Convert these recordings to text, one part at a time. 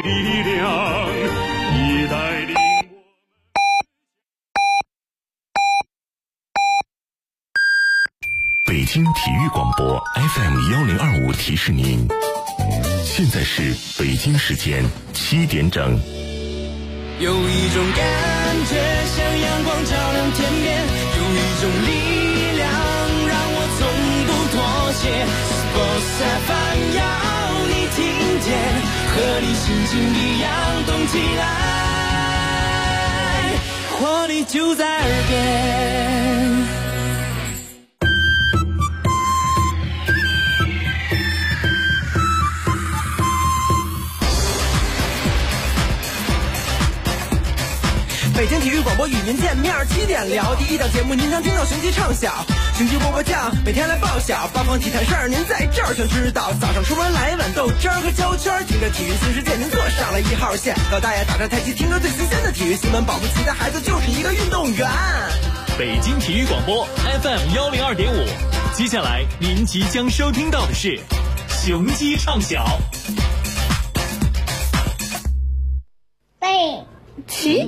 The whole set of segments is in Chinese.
力量，也带领北京体育广播 FM1025提示您，现在是北京时间7点整。 有一种感觉像阳光照亮天边，有一种力量让我从不妥协。Sports FM 要你听见，和你心情一样动起来，活力就在耳边。 北京体育广播与您见面，7点聊第一档节目，您常听到雄鸡唱晓，雄鸡波波酱，每天来报晓，八方体坛事儿您在这儿全知道。早上出门来碗豆汁儿和焦圈，听着体育新世界，您坐上了1号线。老大爷打着太极，听着最新鲜的体育新闻，保不齐的孩子就是一个运动员。 北京体育广播 FM102.5，接下来您即将收听到的是雄鸡唱晓。 背起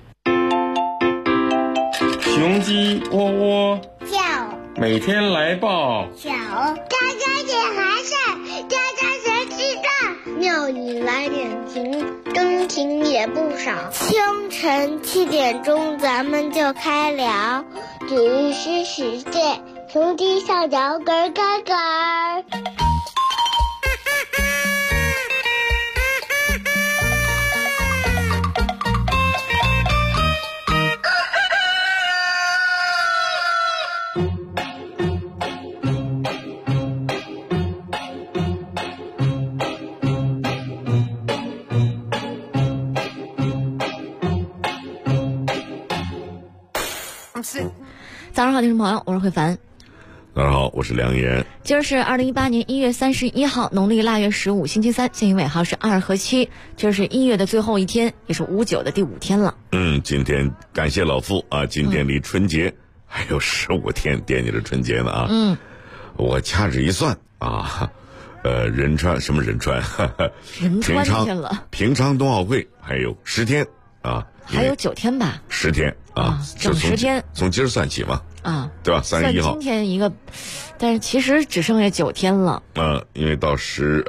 雄鸡窝窝叫， 每天来报小喳喳点还是喳喳谁知道，庙里来点情，真情也不少。清晨7点钟咱们就开聊，体育新世界，雄鸡上脚咯咯咯。 早上好，听众朋友，我是慧凡。 早上好，我是梁岩。 今儿是2018年1月31号，农历腊月15，星期三，幸运尾号是2和7。这是1月的最后一天，也是59的第5天了。 今天感谢老父啊，今天离春节还有15天，惦记着春节呢啊。我掐指一算啊，仁川什么仁川？ 仁川去了。 平昌冬奥会还有10天啊。 还有9天吧 ？10天啊， 整10天， 从今儿算起嘛， 啊， 对吧？31号， 今天一个，但是其实只剩下9天了。 因为到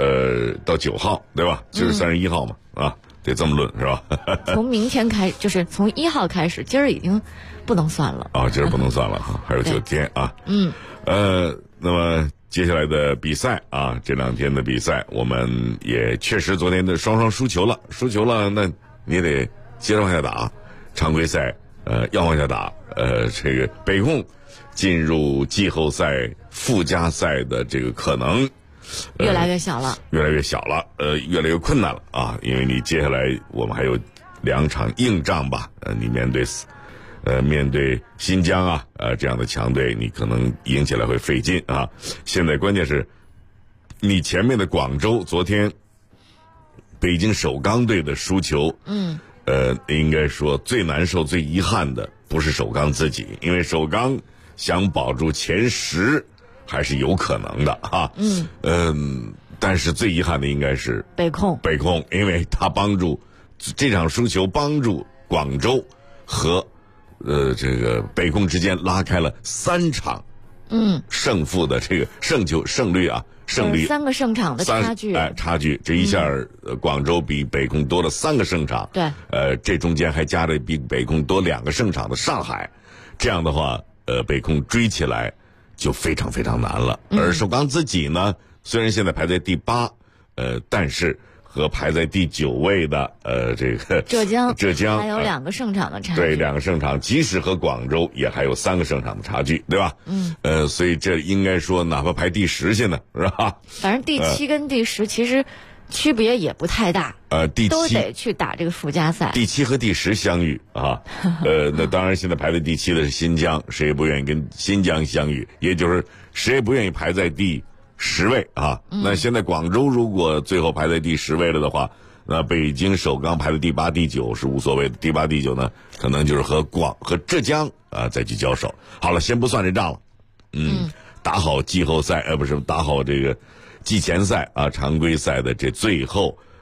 9号，对吧？今儿31号嘛，啊，得这么论是吧？ 从明天开，就是从1号开始，今儿已经不能算了啊，今儿不能算了哈，还有9天啊。那么接下来的比赛啊，这2天的比赛，我们也确实昨天的双输球了，那你也得接着往下打，常规赛要往下打，这个北控进入季后赛附加赛的这个可能越来越小了， 越来越困难了啊！因为你接下来我们还有2场硬仗吧，你面对新疆啊这样的强队，你可能赢起来会费劲啊。现在关键是你前面的广州昨天北京首钢队的输球，应该说最难受最遗憾的不是首钢自己，因为首钢想保住前10还是有可能的哈。但是最遗憾的应该是北控，因为他帮助这场输球，帮助广州和这个北控之间拉开了3场胜负的这个胜率 3个胜场的差距， 这一下广州比北控多了3个胜场， 对， 这中间还加了比北控多2个胜场的上海，这样的话北控追起来就非常非常难了。而首钢自己呢，虽然现在排在第8，但是和排在第9位的这个浙江还有2个胜场的差距， 对，2个胜场，即使和广州也还有3个胜场的差距，对吧？所以这应该说哪怕排第10去呢，是吧？ 反正第7跟第10其实区别也不太大， 第7 都得去打这个附加赛。 第7和第10相遇啊，那当然现在排在第7的是新疆，谁也不愿意跟新疆相遇，也就是谁也不愿意排在第10位啊。那现在广州如果最后排在第10位了的话，那北京首钢排在第8、第9是无所谓的，第8、第9呢，可能就是和浙江再去交手。好了，先不算这账了，打好季后赛，不是打好这个季前赛啊，常规赛的这最后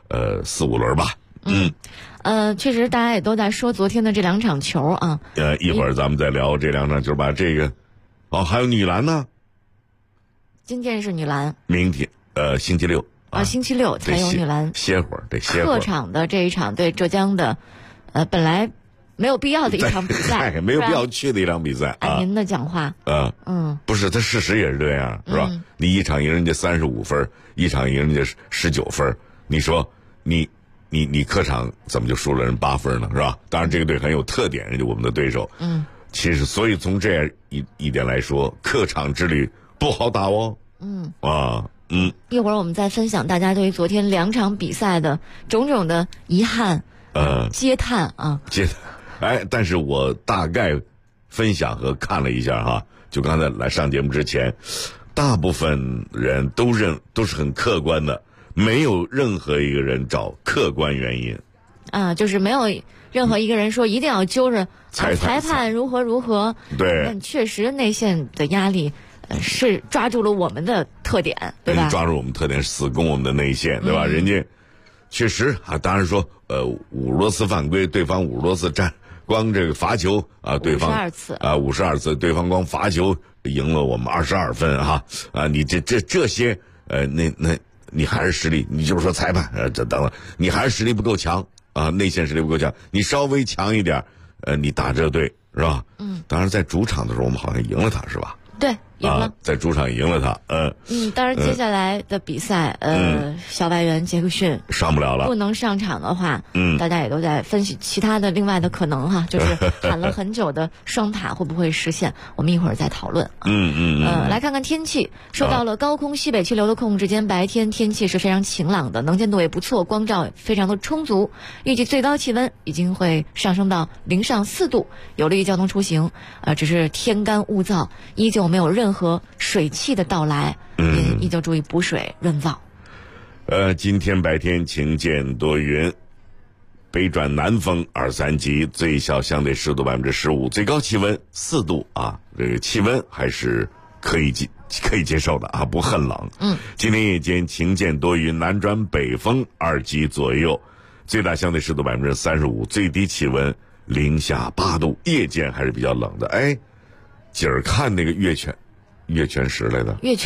4、5轮吧。 确实大家也都在说昨天的这2场球啊。 一会儿咱们再聊这2场球吧。这个，还有女篮呢。 今天是女篮。 明天星期六星期六才有女篮。 歇会儿，得歇会儿。 客场的这一场对浙江的，本来没有必要的一场比赛， 没有必要去的一场比赛。 按您的讲话， 不是，他事实也是这样，是吧？你一场赢人家35分，一场赢人家19分，你说你客场怎么就输了人8分呢？是吧？当然这个队很有特点，人家我们的对手。其实所以从这样一点来说，客场之旅不好打哦。一会儿我们再分享大家对于昨天2场比赛的种种的遗憾，嗟叹啊。 但是我大概分享和看了一下哈，就刚才来上节目之前，大部分人都是很客观的，没有任何一个人找客观原因。 就是没有任何一个人说一定要揪着裁判如何。 对， 但确实内线的压力是抓住了我们的特点，对吧？ 抓住我们特点，死攻我们的内线，对吧？人家确实当然说50多次犯规，对方50多次占。光这个罚球对方 52次 52次，对方光罚球赢了我们22分哈你这些那你还是实力，你就是说裁判这等等，你还是实力不够强内线实力不够强，你稍微强一点你打这队是吧？当然在主场的时候我们好像赢了他是吧？ 对，赢了， 在主场赢了他。 当然接下来的比赛，小外援杰克逊上不了了， 不能上场的话，大家也都在分析其他的另外的可能哈，就是喊了很久的双塔会不会实现？我们一会儿再讨论。来看看天气，受到了高空西北气流的控制，今天白天天气是非常晴朗的，能见度也不错，光照也非常的充足，预计最高气温已经会上升到零上4度，有利于交通出行。只是天干物燥，依旧没有任何水汽的到来，依旧注意补水润燥。 今天白天晴间多云，北转南风2、3级，最小相对湿度15%，最高气温4度这个气温还是可以接受的不很冷。今天夜间晴间多云，南转北风2级左右，最大相对湿度35%，最低气温零下8度，夜间还是比较冷的。今儿看那个月全食来的月全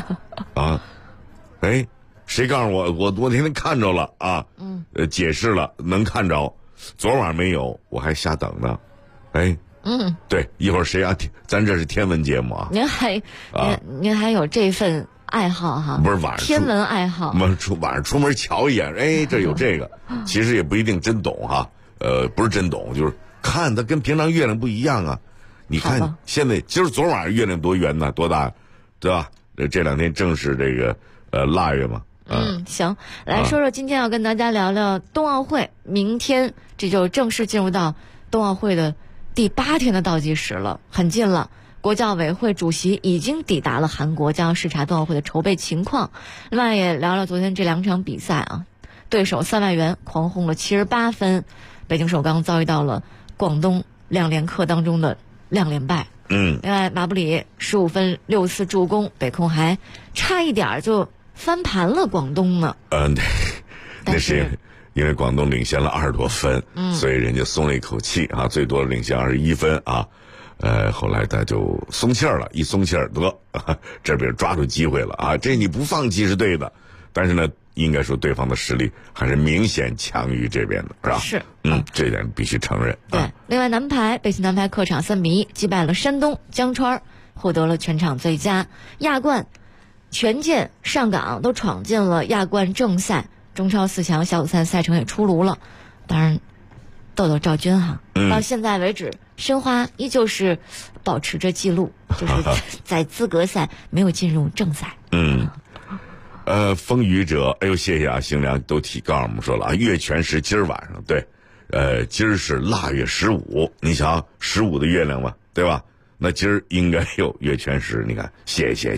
谁告诉我昨天看着了解释了能看着，昨晚没有，我还瞎等呢。对，一会儿谁咱这是天文节目您还有这份爱好哈？ 不是晚上天文爱好， 晚上出门瞧一眼，这有这个，其实也不一定真懂不是真懂，就是看它跟平常月亮不一样你看现在今儿昨晚上月亮多圆呢，多大，对吧？这2天正是这个腊月嘛。 行，来说说今天要跟大家聊聊冬奥会，明天这就正式进入到冬奥会的第8天的倒计时了，很近了。国教委会主席已经抵达了韩国，将要视察冬奥会的筹备情况。另外也聊聊昨天这2场比赛对手3外援狂轰了78分，北京首钢遭遇到了广东2连客当中的2连败。另外马布里15分6次助攻，北控还差一点就翻盘了广东呢。 那是因为广东领先了20多分，所以人家松了一口气最多领先21分后来他就松气儿了，一松气儿得这边抓住机会了这你不放弃是对的，但是呢应该说对方的实力还是明显强于这边的，是吧？ 是， 这点必须承认。 对，另外男排北京男排客场3比1击败了山东，江川获得了全场最佳。亚冠权健、上港都闯进了亚冠正赛，中超4强小组赛赛程也出炉了。当然豆豆赵军到现在为止申花依旧是保持着记录，就是在资格赛没有进入正赛。 风雨者，谢谢星亮都告诉我们说了月全食今儿晚上，对，今儿是腊月15，你瞧15的月亮嘛，对吧？那今儿应该有月全食，你看，谢谢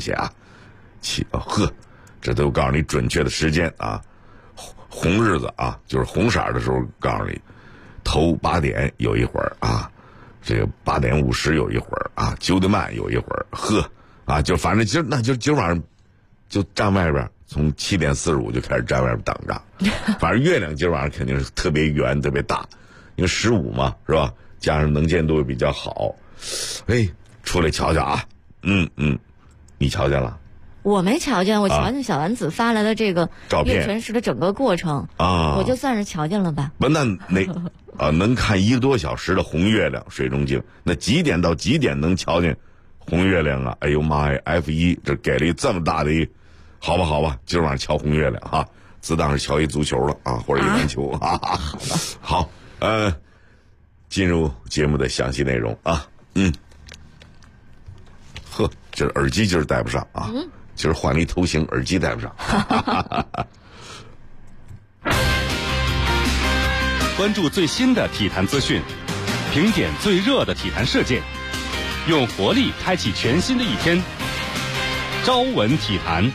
这都告诉你准确的时间红日子就是红色的时候告诉你，头8点有一会儿这个8点50有一会儿9点半有一会儿就反正今儿晚上就站外边，从7点45就开始站外边等着。反正月亮今晚上肯定是特别圆、特别大，因为15嘛，是吧？加上能见度比较好，哎，出来瞧瞧啊！你瞧见了？ 我没瞧见，我瞧见小丸子发来的这个照片月全食的整个过程啊， 我就算是瞧见了吧。 不，那能看1个多小时的红月亮水中镜，那几点到几点能瞧见红月亮啊？哎呦妈呀 ！F1 这给了这么大的一，好吧，今晚上瞧红月亮啊，自当是瞧一足球了啊，或者一篮球啊。好，进入节目的详细内容啊。呵，这耳机今儿戴不上啊，今儿换了一头型，耳机戴不上。 关注最新的体坛资讯，评点最热的体坛事件，用活力开启全新的一天。朝闻体坛。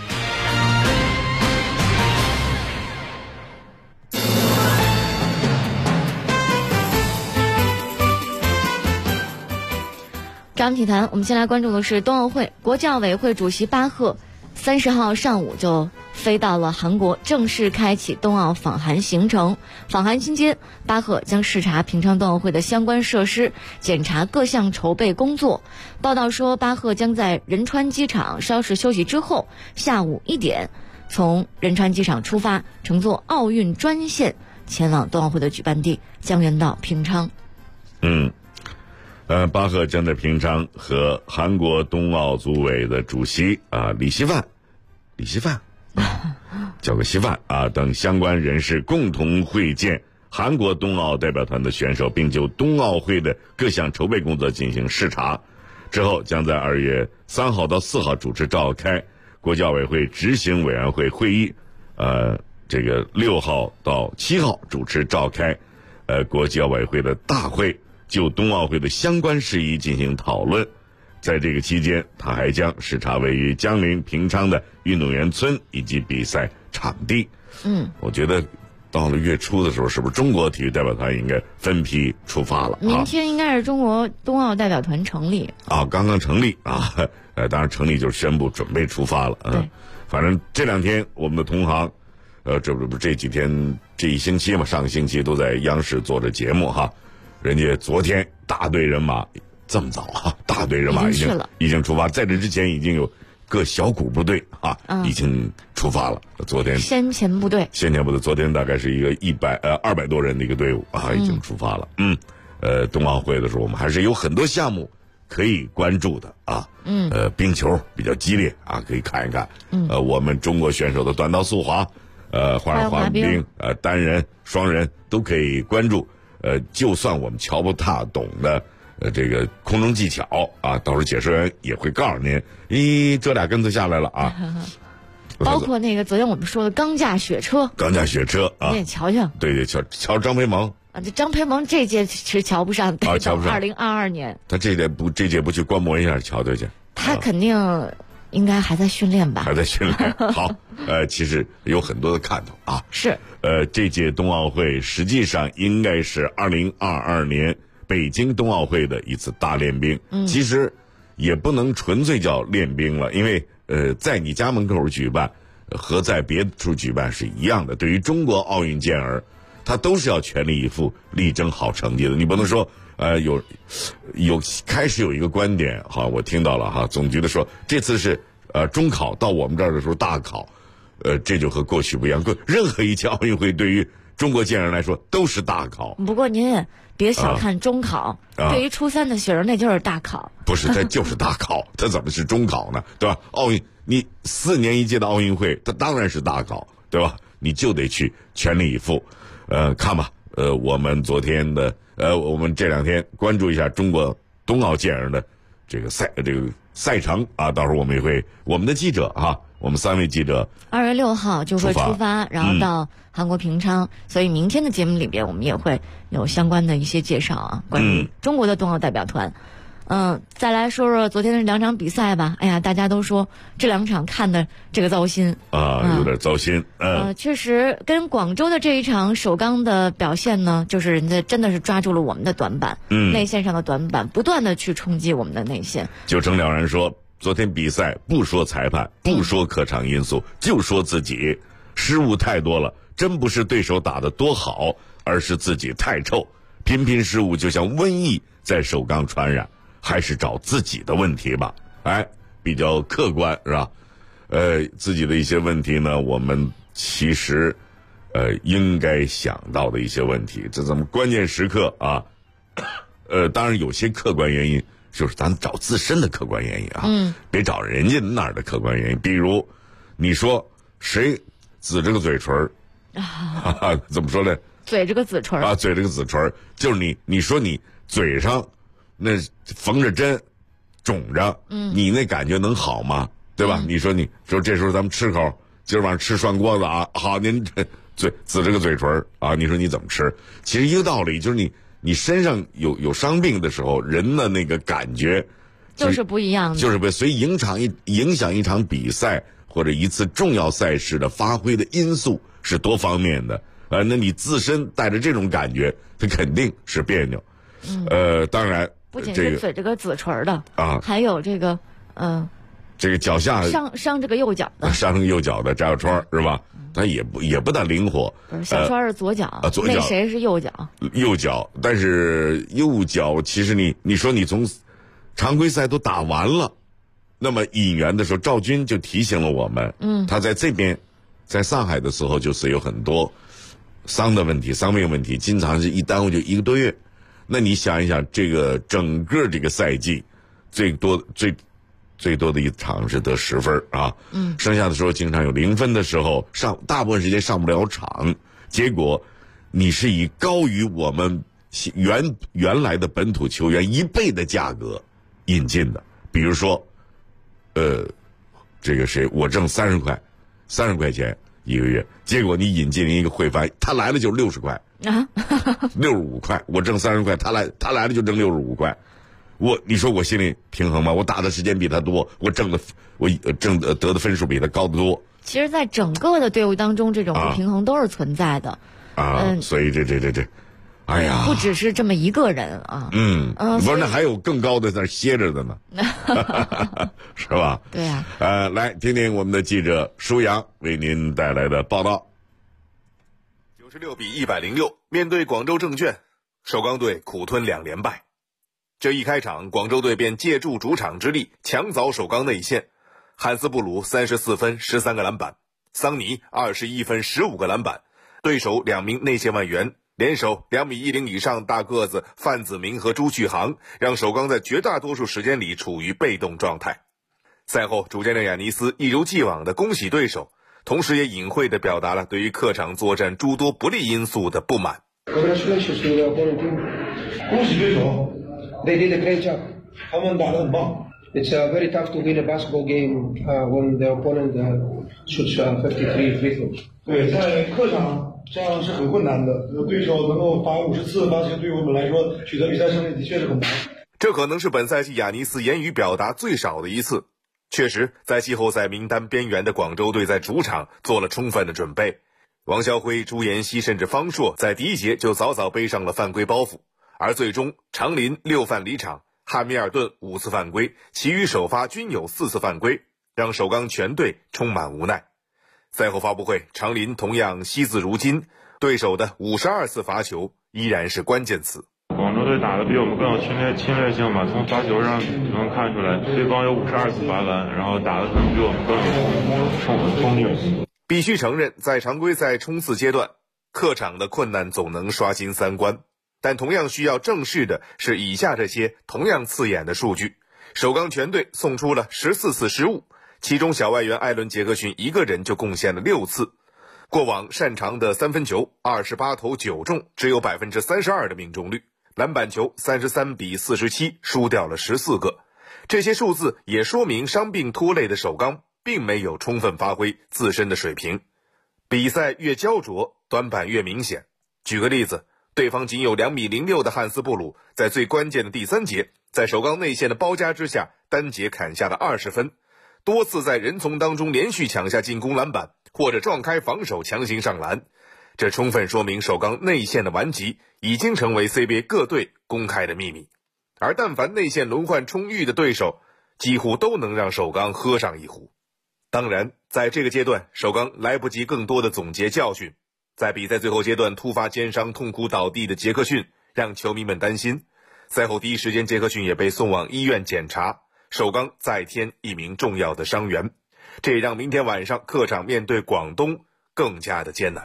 朝闻体坛，我们先来关注的是冬奥会。国际奥委会主席巴赫30号上午就飞到了韩国，正式开启冬奥访韩行程。访韩期间，巴赫将视察平昌冬奥会的相关设施，检查各项筹备工作。报道说，巴赫将在仁川机场稍事休息之后，下午1点从仁川机场出发，乘坐奥运专线前往冬奥会的举办地江原道平昌。 巴赫将在平昌和韩国冬奥组委的主席李希范，叫个稀饭等相关人士共同会见韩国冬奥代表团的选手，并就冬奥会的各项筹备工作进行视察。之后将在2月3号到4号主持召开国际奥委会执行委员会会议，这个6号到7号主持召开国际奥委会的大会，就冬奥会的相关事宜进行讨论。在这个期间，他还将视察位于江陵平昌的运动员村以及比赛场地。我觉得到了月初的时候，是不是中国体育代表团应该分批出发了？ 明天应该是中国冬奥代表团成立刚刚成立当然成立就是宣布准备出发了反正这2天我们的同行这几天这1星期嘛，上个星期都在央视做着节目人家昨天大队人马这么早大队人马已经出发，在这之前已经有各小股部队已经出发了。昨天先遣部队昨天大概是一个200多人的一个队伍已经出发了。冬奥会的时候我们还是有很多项目可以关注的冰球比较激烈可以看一看。我们中国选手的短道速滑、花样滑冰、单人、双人都可以关注。就算我们瞧不大懂的这个空中技巧到时候解说员也会告诉您，这俩跟头下来了包括那个昨天我们说的钢架雪车你也瞧瞧。 对，瞧张培萌这张培萌这届是瞧不上， 瞧不上。 2022年他这届不去观摩一下瞧去？ 他肯定应该还在训练吧？ 还在训练。好，其实有很多的看头是。 这届冬奥会实际上应该是2022年北京冬奥会的一次大练兵。其实也不能纯粹叫练兵了，因为在你家门口举办和在别处举办是一样的。对于中国奥运健儿，他都是要全力以赴力争好成绩的。你不能说开始有一个观点我听到了总局的说这次是中考，到我们这儿的时候大考。这就和过去不一样，任何一届奥运会对于中国健儿来说都是大考。 不过您也别小看中考，对于初3的学生那就是大考。 不是，它就是大考，它怎么是中考呢？对吧？奥运你4年一届的奥运会，它当然是大考，对吧？你就得去全力以赴。看吧，我们昨天的我们这2天关注一下中国冬奥健儿的这个赛程到时候我们也会我们的记者我们3位记者 2月6号就会出发，然后到韩国平昌。所以明天的节目里边，我们也会有相关的一些介绍关于中国的冬奥代表团。再来说说昨天的2场比赛吧。哎呀，大家都说这2场看的这个糟心有点糟心。 确实跟广州的这一场首钢的表现呢，就是人家真的是抓住了我们的短板，内线上的短板，不断的去冲击我们的内线。 就程了然说， 昨天比赛不说裁判，不说客场因素，就说自己失误太多了，真不是对手打得多好，而是自己太臭，频频失误就像瘟疫在首钢传染，还是找自己的问题吧。比较客观是吧？自己的一些问题呢，我们其实应该想到的一些问题，这怎么关键时刻啊？当然有些客观原因，就是咱找自身的客观原因啊，别找人家那儿的客观原因。比如，你说谁指着个嘴唇怎么说呢？ 嘴这个嘴唇啊，嘴这个嘴唇，就是你说你嘴上那缝着针，肿着，你那感觉能好吗？对吧？你说这时候咱们吃口，今儿晚上吃涮锅子啊，好，您嘴指着个嘴唇啊，你说你怎么吃？其实一个道理，就是你身上有伤病的时候，人的那个感觉就是不一样的， 就是不所以影响一场比赛或者一次重要赛事的发挥的因素是多方面的。那你自身带着这种感觉，它肯定是别扭。当然， 不仅是嘴这个嘴唇的啊， 还有这个这个脚下伤这个右脚的， 伤这个右脚的扎小疮是吧？它也不大灵活。 小川是左脚， 左脚那谁是右脚？ 右脚，但是右脚其实你说你从常规赛都打完了，那么引援的时候，赵军就提醒了我们，他在这边，在上海的时候就是有很多伤病问题，经常是一耽误就1个多月。那你想一想，这个整个这个赛季，最多的一场是得10分啊，剩下的时候经常有0分的时候，大部分时间上不了场，结果你是以高于我们原来的本土球员1倍的价格引进的，比如说，这个谁，我挣30块钱1个月，结果你引进一个会帆，他来了就60块啊，65块，我挣30块，他来了就挣65块。你说我心里平衡吗？我打的时间比他多，我得的分数比他高得多。 其实，在整个的队伍当中，这种不平衡都是存在的。 所以这，哎呀， 不只是这么一个人啊。 不是，那还有更高的在那歇着的呢，是吧？ 对呀。 来听听我们的记者舒阳为您带来的报道。 96比106，面对广州证券，首钢队苦吞2连败。这一开场，广州队便借助主场之力强凿首钢内线，汉斯布鲁34分13个篮板，桑尼21分15个篮板，对手2名内线外援联手2.10米以上大个子范子铭和朱旭航，让首钢在绝大多数时间里处于被动状态。赛后，主教练亚尼斯一如既往地恭喜对手，同时也隐晦地表达了对于客场作战诸多不利因素的不满。 恭喜对手，They did a great job， 他们打得很棒。It's very tough to win a basketball game when the opponent shoots 53 free throws。对，在客场这样是很困难的，对手能够罚50次罚球，对于我们来说取得比赛胜利的确是很难。 这可能是本赛季亚尼斯言语表达最少的一次。确实，在季后赛名单边缘的广州队在主场做了充分的准备。王霄辉、朱妍希甚至方硕在第一节就早早背上了犯规包袱，而最终长林6犯离场，汉密尔顿5次犯规，其余首发均有4次犯规，让首钢全队充满无奈。赛后发布会，长林同样惜字如金，对手的52次罚球依然是关键词。 广州队打得比我们更有侵略性吧，从罚球上能看出来，对方有52次罚篮，然后打得可能比我们更有冲力。 必须承认，在常规赛冲刺阶段，客场的困难总能刷新3观，但同样需要正视的是以下这些同样刺眼的数据。首钢全队送出了14次失误，其中小外援艾伦·杰克逊一个人就贡献了6次。过往擅长的三分球28投9中，只有 32% 的命中率，篮板球33比47输掉了14个。这些数字也说明伤病拖累的首钢并没有充分发挥自身的水平。比赛越焦灼，短板越明显。举个例子，对方仅有2.06米的汉斯布鲁，在最关键的第3节，在首钢内线的包夹之下，单节砍下了20分，多次在人丛当中连续抢下进攻篮板，或者撞开防守强行上篮。这充分说明首钢内线的顽疾已经成为 CBA 各队公开的秘密。而但凡内线轮换充裕的对手， 几乎都能让首钢喝上一壶。当然，在这个阶段，首钢来不及更多的总结教训。在比赛最后阶段突发肩伤痛哭倒地的杰克逊让球迷们担心，赛后第一时间杰克逊也被送往医院检查，首钢再添一名重要的伤员，这也让明天晚上客场面对广东更加的艰难。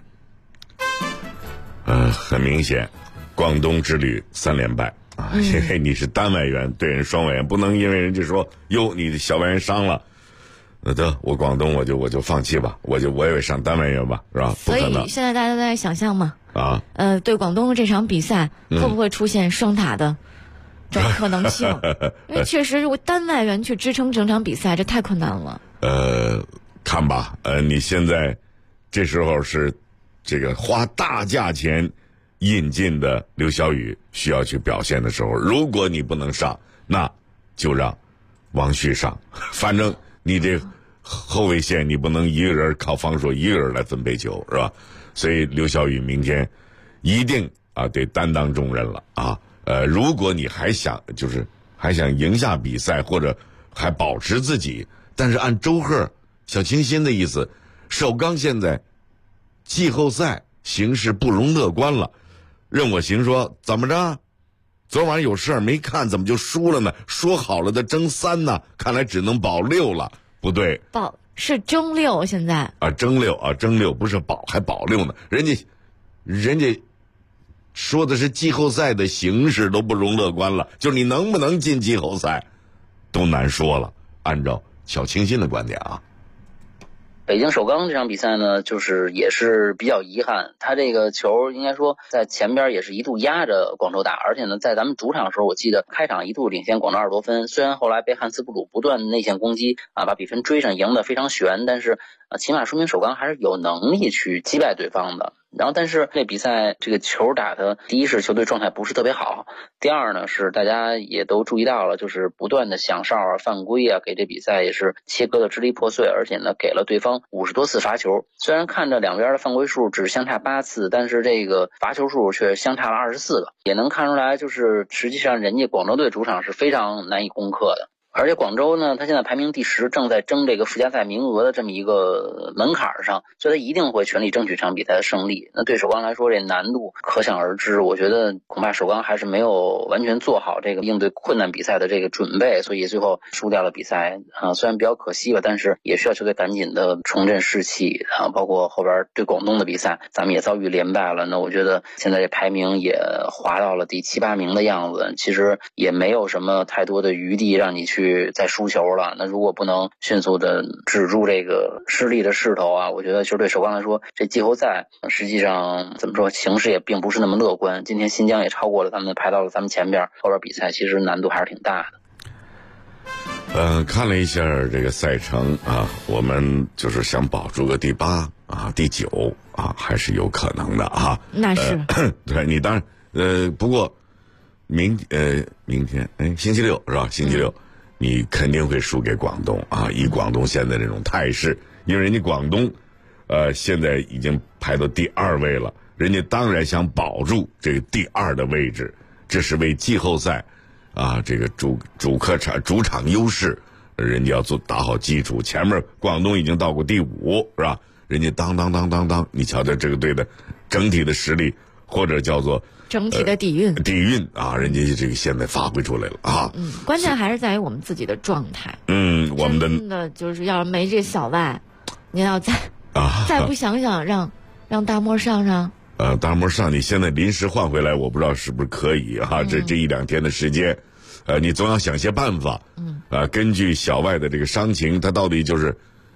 很明显，广东之旅3连败啊！因为你是单外援对人双外援，不能因为人家说哟你的小外援伤了，那得我广东我就放弃吧，我也上单外援吧，是吧？不可能。 所以现在大家都在想象嘛，对广东这场比赛会不会出现双打的这种可能性？因为确实，如果单外援去支撑整场比赛，这太困难了。 看吧，你现在这时候是这个花大价钱引进的刘晓宇需要去表现的时候，如果你不能上，那就让王旭上，反正你这后卫线你不能一个人靠防守一个人来分配球，是吧？所以刘晓宇明天一定得担当重任了啊！如果你还想赢下比赛，或者还保持自己，但是按周赫、小清新的意思，首钢现在季后赛形势不容乐观了。任我行说怎么着？昨晚有事没看，怎么就输了呢？说好了的争3呢，看来只能保6了。不对， 是争6现在争6不是保，还保6呢。人家说的是季后赛的形势都不容乐观了，就是你能不能进季后赛都难说了。按照小清新的观点啊。 北京首钢这场比赛呢，就是也是比较遗憾，他这个球应该说在前边也是一度压着广州打，而且呢在咱们主场的时候，我记得开场一度领先广州20多分，虽然后来被汉斯布鲁不断内线攻击把比分追上，赢得非常悬，但是起码说明首钢还是有能力去击败对方的。然后但是这比赛这个球打的，第一是球队状态不是特别好，第二呢是大家也都注意到了，就是不断的响哨犯规给这比赛也是切割的支离破碎，而且呢给了对方50多次罚球。虽然看着两边的犯规数只相差8次，但是这个罚球数却相差了24个，也能看出来就是实际上人家广州队主场是非常难以攻克的。而且广州呢，他现在排名第10，正在争这个附加赛名额的这么一个门槛上，所以他一定会全力争取这场比赛的胜利。那对首钢来说，这难度可想而知。我觉得恐怕首钢还是没有完全做好这个应对困难比赛的这个准备，所以最后输掉了比赛虽然比较可惜吧，但是也需要球队赶紧的重振士气包括后边对广东的比赛，咱们也遭遇连败了。那我觉得现在这排名也滑到了第7、8名的样子，其实也没有什么太多的余地让你去再输球了。那如果不能迅速的止住这个失利的势头我觉得就是对首钢来说，这季后赛实际上怎么说，形势也并不是那么乐观。今天新疆也超过了咱们，排到了咱们前边，后边比赛其实难度还是挺大的。看了一下这个赛程我们就是想保住个第8第9还是有可能的那是对你当然不过明天星期6是吧？星期6你肯定会输给广东以广东现在这种态势，因为人家广东现在已经排到第2位了，人家当然想保住这个第2的位置，这是为季后赛这个主场优势，人家要打好基础。前面广东已经到过第5是吧？人家当，你瞧瞧这个队的整体的实力，或者叫做整体的底蕴人家这个现在发挥出来了关键还是在于我们自己的状态。 我们真的就是要没这小外，您要再不想让大漠上大漠上，你现在临时换回来，我不知道是不是可以这1、2天的时间，你总要想些办法。根据小外的这个伤情，他到底就是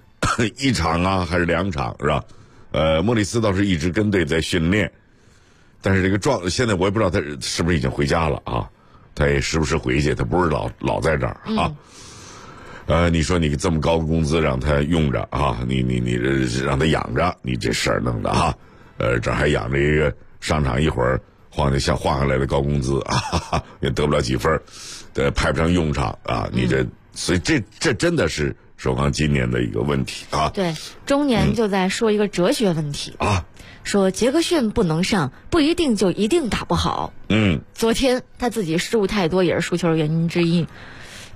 1场还是2场是吧？莫里斯倒是一直跟队在训练。但是这个现在我也不知道他是不是已经回家了他也时不时回去，他不是老在这儿你说你这么高的工资让他用着你让他养着，你这事儿弄的这还养着一个上场一会儿晃下来的高工资也得不了几分，派不上用场你所以这真的是首钢今年的一个问题对，中年就在说一个哲学问题说杰克逊不能上，不一定就一定打不好。昨天他自己失误太多，也是输球的原因之一。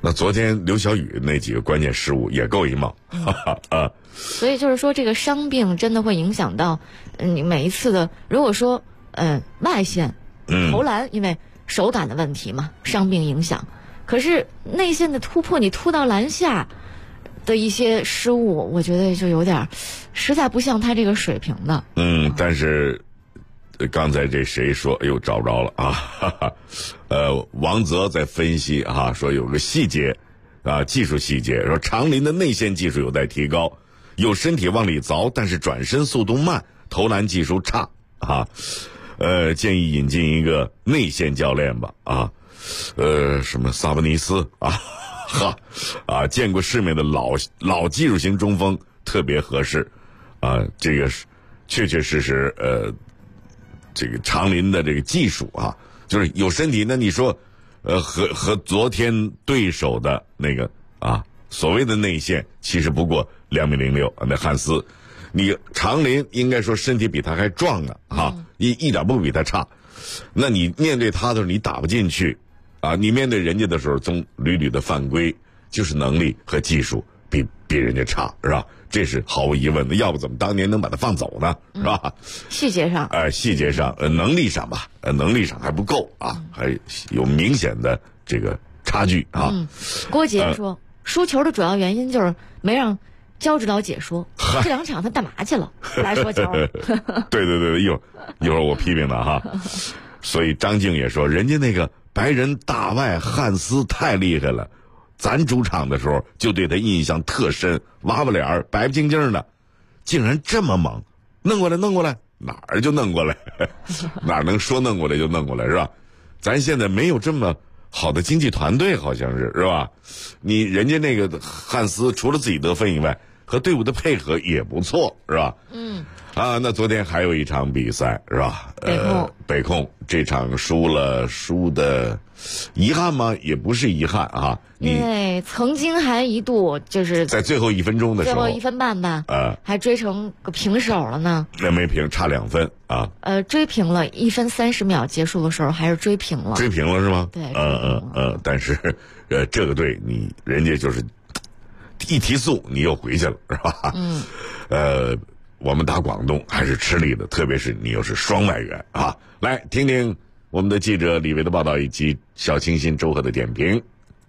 那昨天刘晓宇那几个关键失误也够一冒， 所以就是说，这个伤病真的会影响到你每一次的。如果说外线投篮，因为手感的问题嘛，伤病影响。可是内线的突破，你突到篮下的一些失误，我觉得就有点实在不像他这个水平的。 但是刚才这谁说，哎呦找不着了啊，王泽在分析啊，说有个细节啊，技术细节，说长林的内线技术有待提高，有身体往里凿，但是转身速度慢，投篮技术差啊，建议引进一个内线教练吧啊，什么萨博尼斯啊，见过世面的老技术型中锋特别合适啊，这个是确确实实这个长林的这个技术啊，就是有身体。那你说，和昨天对手的那个啊，所谓的内线，其实不过2.06米，那汉斯，你长林应该说身体比他还壮呢啊，一点不比他差。那你面对他的时候，你打不进去啊，你面对人家的时候，总屡屡的犯规，就是能力和技术比人家差，是吧？这是毫无疑问的，要不怎么当年能把他放走呢？是吧？ 细节上， 细节上，能力上吧，能力上还不够啊，还有明显的这个差距啊。 郭杰说，输球的主要原因就是没让焦指导解说这2场他干嘛去了，来说球。 对，一会儿我批评他哈。所以张静也说，人家那个白人大外汉斯太厉害了。咱主场的时候就对他印象特深，娃娃脸白不净净的，竟然这么猛，弄过来，哪儿就弄过来，哪能说弄过来就弄过来是吧？咱现在没有这么好的经纪团队，好像是吧？人家那个汉斯除了自己得分以外，和队伍的配合也不错，是吧？那昨天还有一场比赛是吧？北控这场输的遗憾吗？也不是遗憾啊， 因为曾经还一度就是在最后1分钟的时候， 最后1分半吧，还追成个平手了呢。 那没平，差2分啊。 追平了，1分30秒结束的时候还是追平了。 追平了是吗？ 对。 但是这个队人家就是一提速你又回去了是吧？我们打广东还是吃力的，特别是你又是双外援啊。来听听我们的记者李维的报道以及小清新周贺的点评。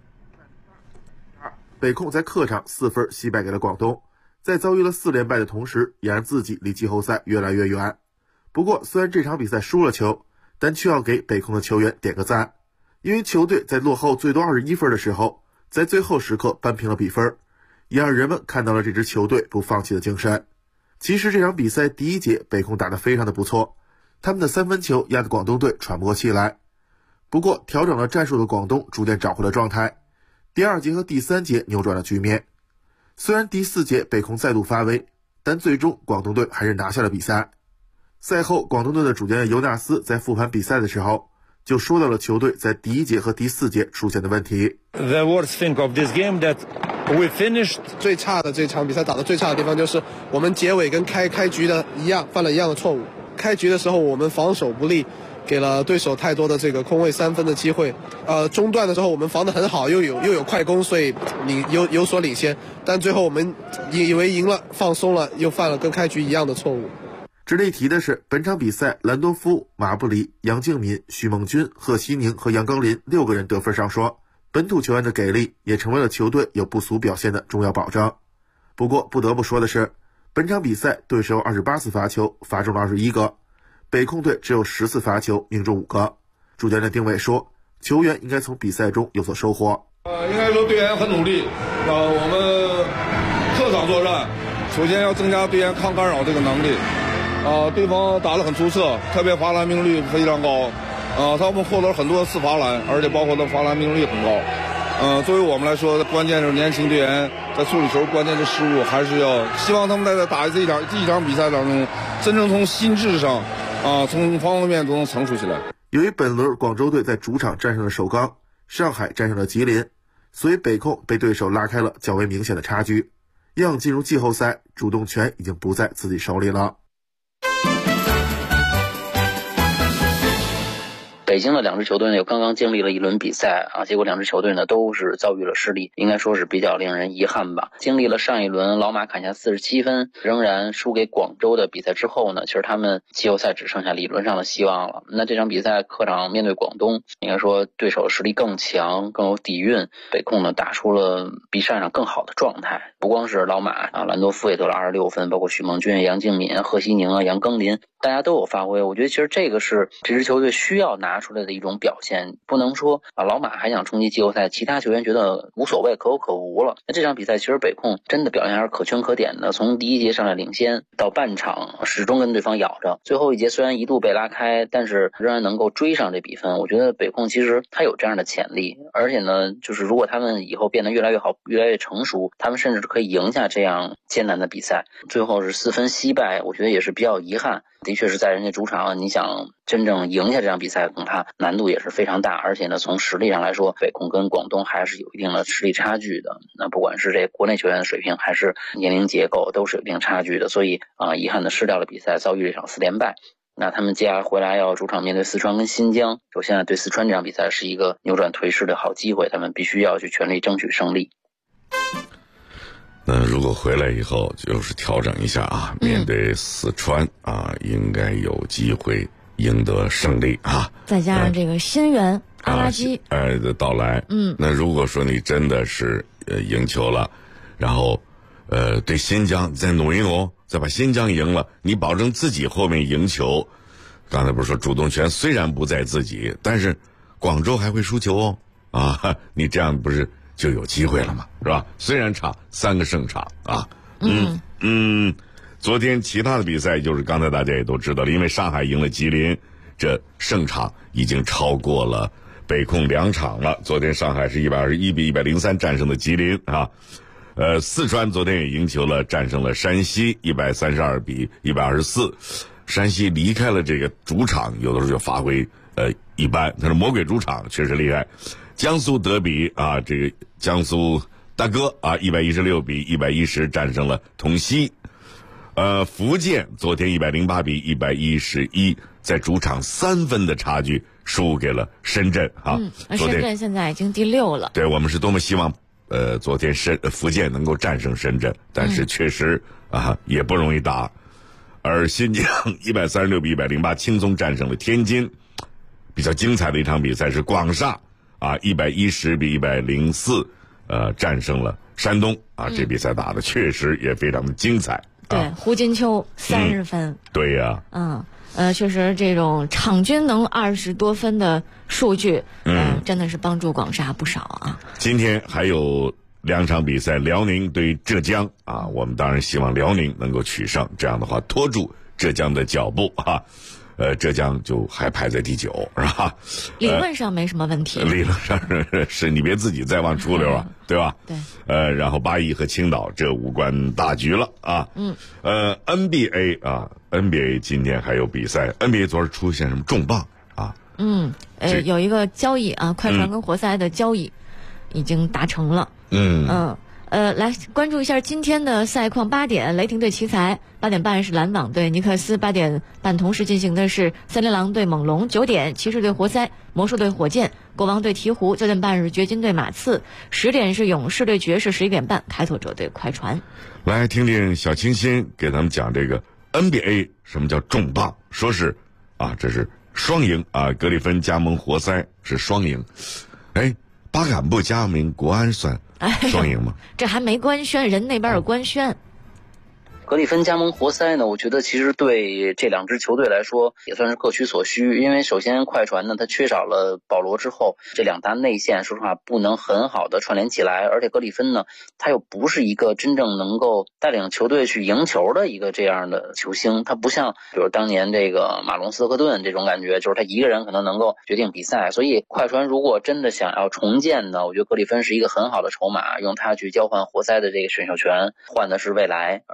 北控在客场4分惜败给了广东，在遭遇了4连败的同时，也让自己离季后赛越来越远。不过虽然这场比赛输了球，但却要给北控的球员点个赞，因为球队在落后最多21分的时候，在最后时刻扳平了比分，也让人们看到了这支球队不放弃的精神。其实这场比赛第1节北控打得非常的不错，他们的3分球压得广东队喘不过气来。不过调整了战术的广东逐渐找回了状态，第2节和第3节扭转了局面。虽然第4节北控再度发威，但最终广东队还是拿下了比赛。赛后广东队的主教练尤纳斯在复盘比赛的时候就说到了球队在第1节和第4节出现的问题。 The worst thing of this game that we finished 最差的这场比赛打得最差的地方就是我们结尾跟开局的一样，犯了一样的错误。开局的时候我们防守不利，给了对手太多的这个空位3分的机会。中段的时候我们防得很好，又有快攻，所以你有所领先。但最后我们以为赢了，放松了，又犯了跟开局一样的错误。 值得一提的是，本场比赛兰多夫、马布里、杨敬敏、许梦军、贺西宁和杨刚林6个人得分上双，本土球员的给力也成为了球队有不俗表现的重要保障。不过不得不说的是，本场比赛对手28次罚球，罚中了21个，北控队只有10次罚球，命中5个。主教练丁伟说，球员应该从比赛中有所收获。 应该说队员很努力，我们客场作战，首先要增加队员抗干扰这个能力。对方打得很出色，特别罚篮命中率非常高。他们获得了很多次罚篮，而且包括他罚篮命中率很高。作为我们来说，关键是年轻队员在处理球关键的失误，还是要希望他们在打这一场比赛当中，真正从心智上从方方面面都能成熟起来。 由于本轮广州队在主场战胜了首钢，上海战胜了吉林，所以北控被对手拉开了较为明显的差距。要想进入季后赛，主动权已经不在自己手里了。 北京的2支球队呢，又刚刚经历了一轮比赛啊，结果2支球队呢都是遭遇了失利，应该说是比较令人遗憾吧。经历了上一轮老马砍下47分，仍然输给广州的比赛之后呢，其实他们季后赛只剩下理论上的希望了。那这场比赛客场面对广东，应该说对手实力更强，更有底蕴，北控呢打出了比赛上更好的状态。不光是老马啊，兰多夫也得了26分，包括许梦军、杨敬敏、贺西宁啊、杨庚林，大家都有发挥。我觉得其实这个是这支球队需要拿出来的一种表现，不能说啊老马还想冲击季后赛，其他球员觉得无所谓，可有可无了。那这场比赛其实北控真的表现还是可圈可点的，从第一节上来领先到半场始终跟对方咬着，最后一节虽然一度被拉开，但是仍然能够追上这比分。我觉得北控其实他有这样的潜力，而且呢，就是如果他们以后变得越来越好，越来越成熟，他们甚至可以赢下这样艰难的比赛。最后是4分惜败，我觉得也是比较遗憾。的确是在人家主场，你想真正赢下这场比赛，恐怕难度也是非常大。而且呢，从实力上来说，北控跟广东还是有一定的实力差距的。那不管是这国内球员的水平，还是年龄结构，都是有一定差距的。所以遗憾的失掉了比赛，遭遇这场4连败。那他们接下来回来要主场面对四川跟新疆，首先对四川这场比赛是一个扭转颓势的好机会，他们必须要去全力争取胜利。 那如果回来以后就是调整一下啊，面对四川啊，应该有机会赢得胜利啊。 再加上这个新援阿拉基的到来，那如果说你真的是赢球了，然后对新疆再努一努，再把新疆赢了，你保证自己后面赢球。刚才不是说主动权虽然不在自己，但是广州还会输球哦啊，你这样不是就有机会了嘛，是吧？虽然差3个胜场啊，昨天其他的比赛就是刚才大家也都知道了，因为上海赢了吉林，这胜场已经超过了北控2场了。昨天上海是121比103战胜了吉林啊，四川昨天也赢球了，战胜了山西132比124。山西离开了这个主场，有的时候就发挥一般，但是魔鬼主场确实厉害。江苏德比啊，这个江苏大哥啊，116比110战胜了统西。福建昨天108比111，在主场3分的差距输给了深圳啊。 深圳现在已经第6了。 对，我们是多么希望昨天福建能够战胜深圳，但是确实也不容易打。而新疆136比108轻松战胜了天津。比较精彩的一场比赛是广厦110比104战胜了山东啊，这比赛打的确实也非常的精彩。 对，胡金秋30分。 对呀。 确实这种场均能20多分的数据，真的是帮助广厦不少啊。 今天还有2场比赛，辽宁对浙江啊，我们当然希望辽宁能够取胜，这样的话拖住浙江的脚步啊。浙江就还排在第9，是吧？ 理论上没什么问题。 理论上是你别自己再往出溜啊，对吧？ 对。 然后巴以和青岛这无关大局了啊。NBA 啊 ，NBA 今天还有比赛 ，NBA 昨儿出现什么重磅啊？ 有一个交易啊，快船跟活塞的交易已经达成了。来关注一下今天的赛况。8点雷霆对奇才，8点半是篮网对尼克斯，8点半同时进行的是森林狼对猛龙，9点骑士对活塞，魔术对火箭，国王对鹈鹕，9点半是掘金对马刺，10点是勇士对爵士，11点半开拓者对快船。 来听听小清新给咱们讲这个 NBA 什么叫重磅，说是这是双赢啊，格里芬加盟活塞是双赢，巴坎布加盟国安算双赢吗？ 这还没官宣，人那边有官宣。 格里芬加盟活塞呢，我觉得其实对这2支球队来说也算是各取所需，因为首先快船呢，它缺少了保罗之后，这2大内线说实话不能很好的串联起来，而且格里芬呢，他又不是一个真正能够带领球队去赢球的一个这样的球星，他不像比如当年这个马龙斯特克顿这种感觉，就是他一个人可能能够决定比赛，所以快船如果真的想要重建呢，我觉得格里芬是一个很好的筹码，用他去交换活塞的这个选秀权，换的是未来，而且呢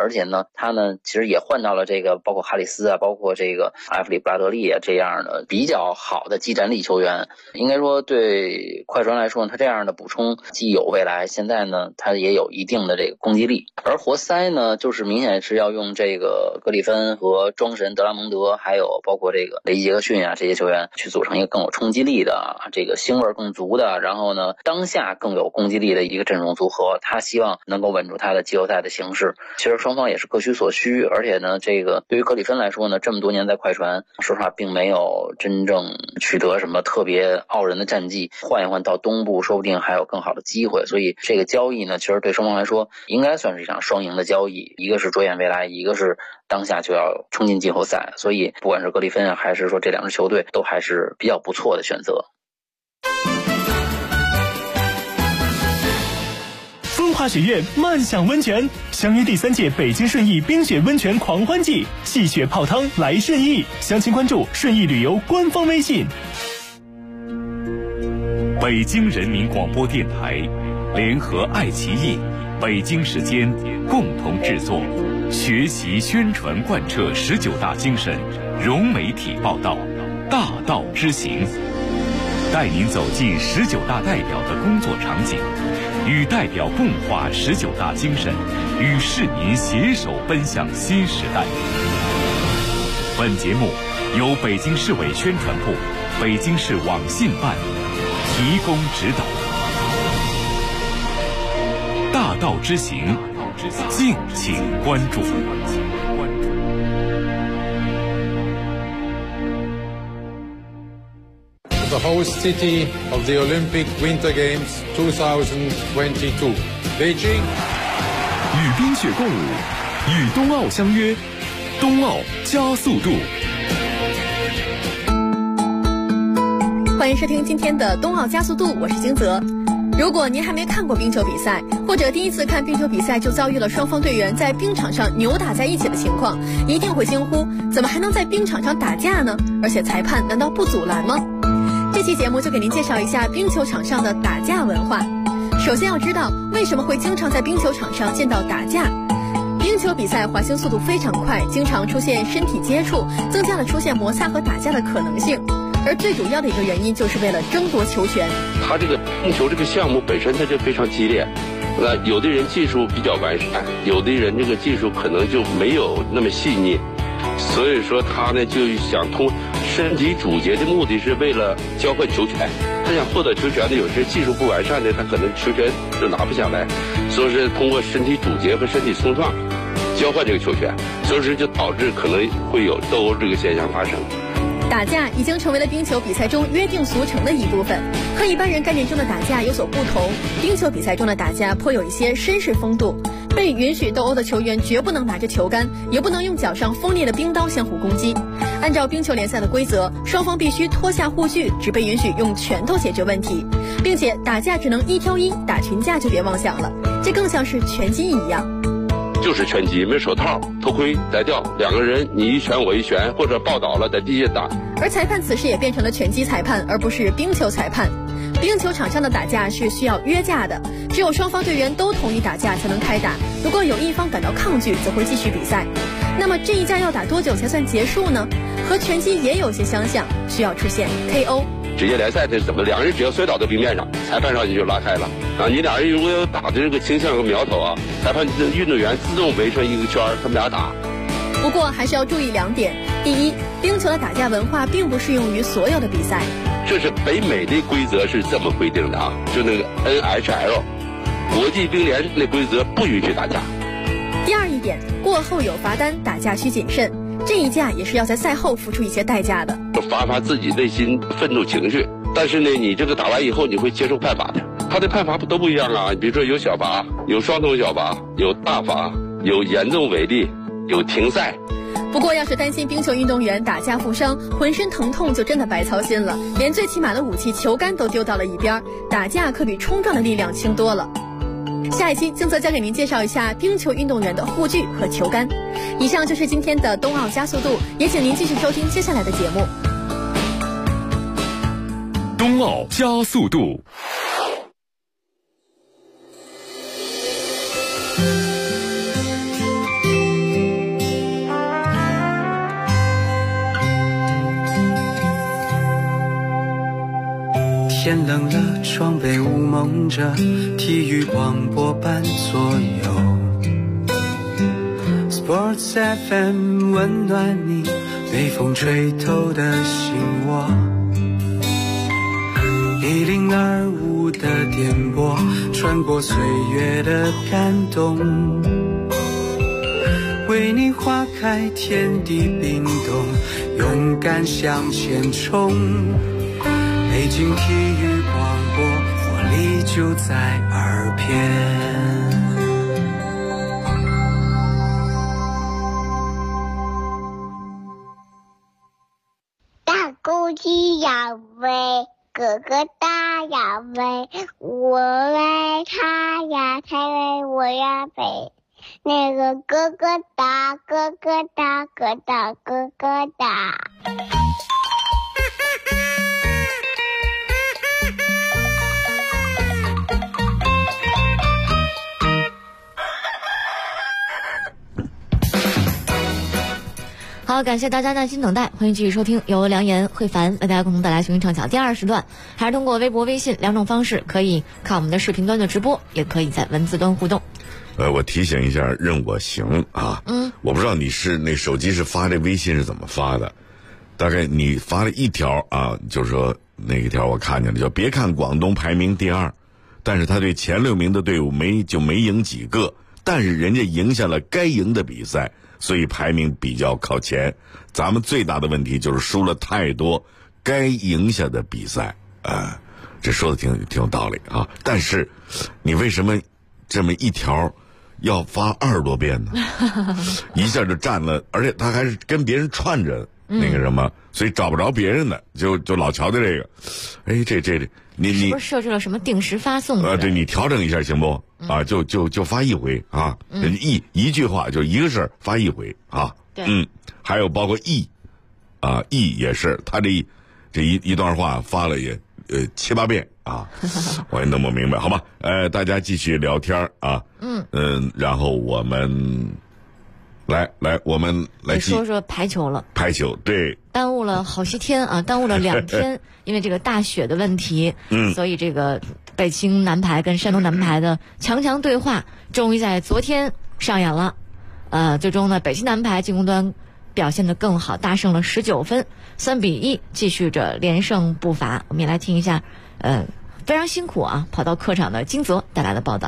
呢，他呢其实也换到了这个包括哈里斯啊，包括这个埃弗里布拉德利啊这样的比较好的技战力球员。应该说对快船来说，他这样的补充既有未来，现在呢他也有一定的这个攻击力。而活塞呢，就是明显是要用这个格里芬和庄神德拉蒙德，还有包括这个雷吉杰克逊啊这些球员去组成一个更有冲击力的、这个腥味更足的，然后呢当下更有攻击力的一个阵容组合。他希望能够稳住他的季后赛的形势。其实双方也是各取所需，而且呢这个对于格里芬来说呢，这么多年在快船说实话并没有真正取得什么特别傲人的战绩，换一换到东部说不定还有更好的机会。所以这个交易呢，其实对双方来说应该算是一场双赢的交易，一个是着眼未来，一个是当下就要冲进季后赛。所以不管是格里芬啊，还是说这两支球队，都还是比较不错的选择。 风华雪月漫享温泉，相约第3届北京顺义冰雪温泉狂欢季，戏雪泡汤来顺义。详情关注顺义旅游官方微信。 北京人民广播电台联合爱奇艺、北京时间共同制作，学习宣传贯彻19大精神，融媒体报道，大道之行，带您走进19大代表的工作场景，与代表共话19大精神，与市民携手奔向新时代。本节目由北京市委宣传部、北京市网信办提供指导。大道之行，敬请关注。 The host city of the Olympic Winter Games 2022, Beijing. 与冰雪共舞，与冬奥相约，冬奥加速度。 欢迎收听今天的冬奥加速度，我是金泽。如果您还没看过冰球比赛，或者第一次看冰球比赛就遭遇了双方队员在冰场上扭打在一起的情况，一定会惊呼：怎么还能在冰场上打架呢？而且裁判难道不阻拦吗？这期节目就给您介绍一下冰球场上的打架文化。首先要知道为什么会经常在冰球场上见到打架。冰球比赛滑行速度非常快，经常出现身体接触，增加了出现摩擦和打架的可能性。而最主要的一个原因就是为了争夺球权。 他这个冰球这个项目本身它就非常激烈，那有的人技术比较完善，有的人这个技术可能就没有那么细腻，所以说他呢就想通身体阻截的目的是为了交换球权。他想获得球权的有些技术不完善的，他可能球权就拿不下来，所以是通过身体阻截和身体冲撞交换这个球权，所以说就导致可能会有斗殴这个现象发生。 打架已经成为了冰球比赛中约定俗成的一部分，和一般人概念中的打架有所不同。冰球比赛中的打架颇有一些绅士风度，被允许斗殴的球员绝不能拿着球杆，也不能用脚上锋利的冰刀相互攻击。按照冰球联赛的规则，双方必须脱下护具，只被允许用拳头解决问题，并且打架只能1挑1，打群架就别妄想了，这更像是拳击一样。 就是拳击，没手套、头盔、带吊，两个人你一拳我一拳，或者抱倒了在地下打。 而裁判此时也变成了拳击裁判，而不是冰球裁判。冰球场上的打架是需要约架的，只有双方队员都同意打架才能开打，如果有一方感到抗拒，则会继续比赛。那么这一架要打多久才算结束呢？和拳击也有些相像，需要出现 KO。 职业联赛这是怎么？两人只要摔倒在冰面上，裁判上去就拉开了啊！你俩人如果有打的这个倾向和苗头啊，裁判运动员自动围成一个圈，他们俩打。 不过还是要注意2点：第一，冰球的打架文化并不适用于所有的比赛。 这是北美的规则是这么规定的啊，就那个 NHL 国际冰联那规则不允许打架。 第二一点，过后有罚单，打架需谨慎。这一架也是要在赛后付出一些代价的， 发自己内心愤怒情绪。但是呢，你这个打完以后，你会接受判罚的。他的判罚都不一样啊，比如说有小罚，有双重小罚，有大罚，有严重违例，有停赛。 不过要是担心冰球运动员打架负伤，浑身疼痛就真的白操心了，连最起码的武器球杆都丢到了一边，打架可比冲撞的力量轻多了。下一期金泽将给您介绍一下冰球运动员的护具和球杆。以上就是今天的冬奥加速度，也请您继续收听接下来的节目。 冬奥加速度。 天冷了，床被雾蒙着，体育广播伴左右。Sports FM 温暖你被风吹透的心窝。102.5的电波，穿过岁月的感动，为你花开，天地冰冻，勇敢向前冲。北京体育广播，活力就在耳边。 大公鸡要飞，哥哥大要飞，我为他呀，他为我呀飞。那个哥哥大，哥哥大，哥大哥哥大。 好，感谢大家耐心等待，欢迎继续收听由梁岩、慧凡为大家共同带来寻唱巧第2时段，还是通过微博、微信2种方式，可以看我们的视频端的直播，也可以在文字端互动。 我提醒一下，任我行啊，我不知道你是那手机是发这微信是怎么发的，大概你发了一条啊，就是说那一条我看见了，叫别看广东排名第2，但是他对前6名的队伍没赢几个，但是人家赢下了该赢的比赛，所以排名比较靠前。咱们最大的问题就是输了太多该赢下的比赛啊，这说的挺有道理啊。但是你为什么这么一条要发20多遍呢？一下就占了，而且他还是跟别人串着那个什么，所以找不着别人的，就老瞧的这个。哎，这你是不是设置了什么定时发送？ 对，你调整一下行不？啊，就发1回啊，一句话就一个事儿发1回啊。 对， 还有包括意也是，他这一段话发了也7、8遍啊，我也弄不明白，好吧？大家继续聊天啊，然后我们我们来说说排球了。 排球对， 耽误了好些天啊，耽误了2天，因为这个大雪的问题，所以这个北京男排跟山东男排的强对话，终于在昨天上演了。最终呢，北京男排进攻端表现得更好，大胜了19分，3-1，继续着连胜步伐。我们也来听一下，非常辛苦啊，跑到客场的金泽带来的报道。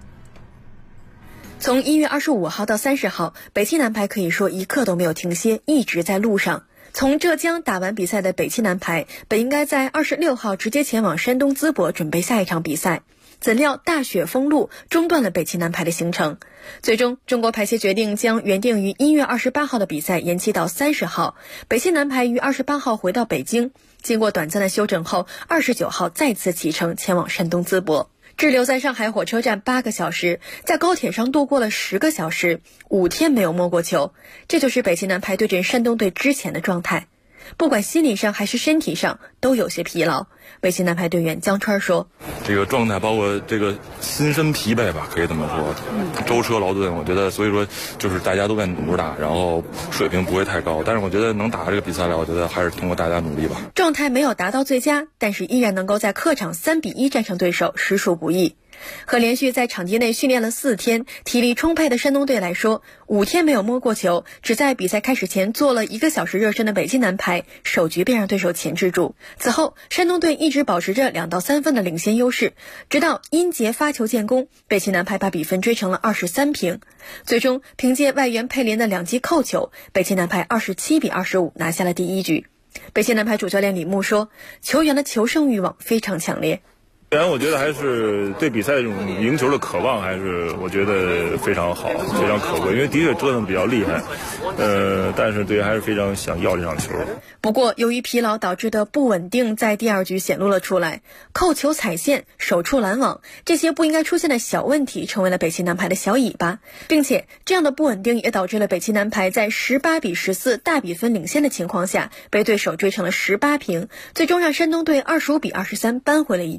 从1月25号到30号，北汽男排可以说一刻都没有停歇，一直在路上。从浙江打完比赛的北汽男排，本应该在26号直接前往山东淄博准备下一场比赛，怎料大雪封路，中断了北汽男排的行程。最终，中国排协决定将原定于1月28号的比赛延期到30号。北汽男排于28号回到北京，经过短暂的休整后，29号再次启程前往山东淄博。滞留在上海火车站8个小时，在高铁上度过了10个小时，5天没有摸过球，这就是北汽男排对阵山东队之前的状态。不管心理上还是身体上都有些疲劳。北汽男排队员江川说， 这个状态包括这个心身疲惫吧，可以这么说，舟车劳顿，我觉得所以说就是大家都在努力打，然后水平不会太高，但是我觉得能打这个比赛来，我觉得还是通过大家努力吧。 状态没有达到最佳，但是依然能够在客场3-1战胜对手，实属不易。和连续在场地内训练了4天，体力充沛的山东队来说，5天没有摸过球，只在比赛开始前做了1个小时热身的北汽男排，首局便让对手钳制住。此后，山东队一直保持着2到3分的领先优势，直到殷杰发球建功，北汽男排把比分追成了23平。最终，凭借外援佩林的2记扣球，北汽男排27-25拿下了第1局。北汽男排主教练李牧说，球员的求胜欲望非常强烈。 然我觉得还是对比赛这种赢球的渴望，还是我觉得非常好，非常可贵。因为的确折腾比较厉害，但是队还是非常想要这场球。 不过，由于疲劳导致的不稳定在第2局显露了出来，扣球踩线、手触拦网这些不应该出现的小问题，成为了北汽男排的小尾巴，并且这样的不稳定也导致了北汽男排在18-14大比分领先的情况下，被对手追成了18平，最终让山东队25-23扳回了一局。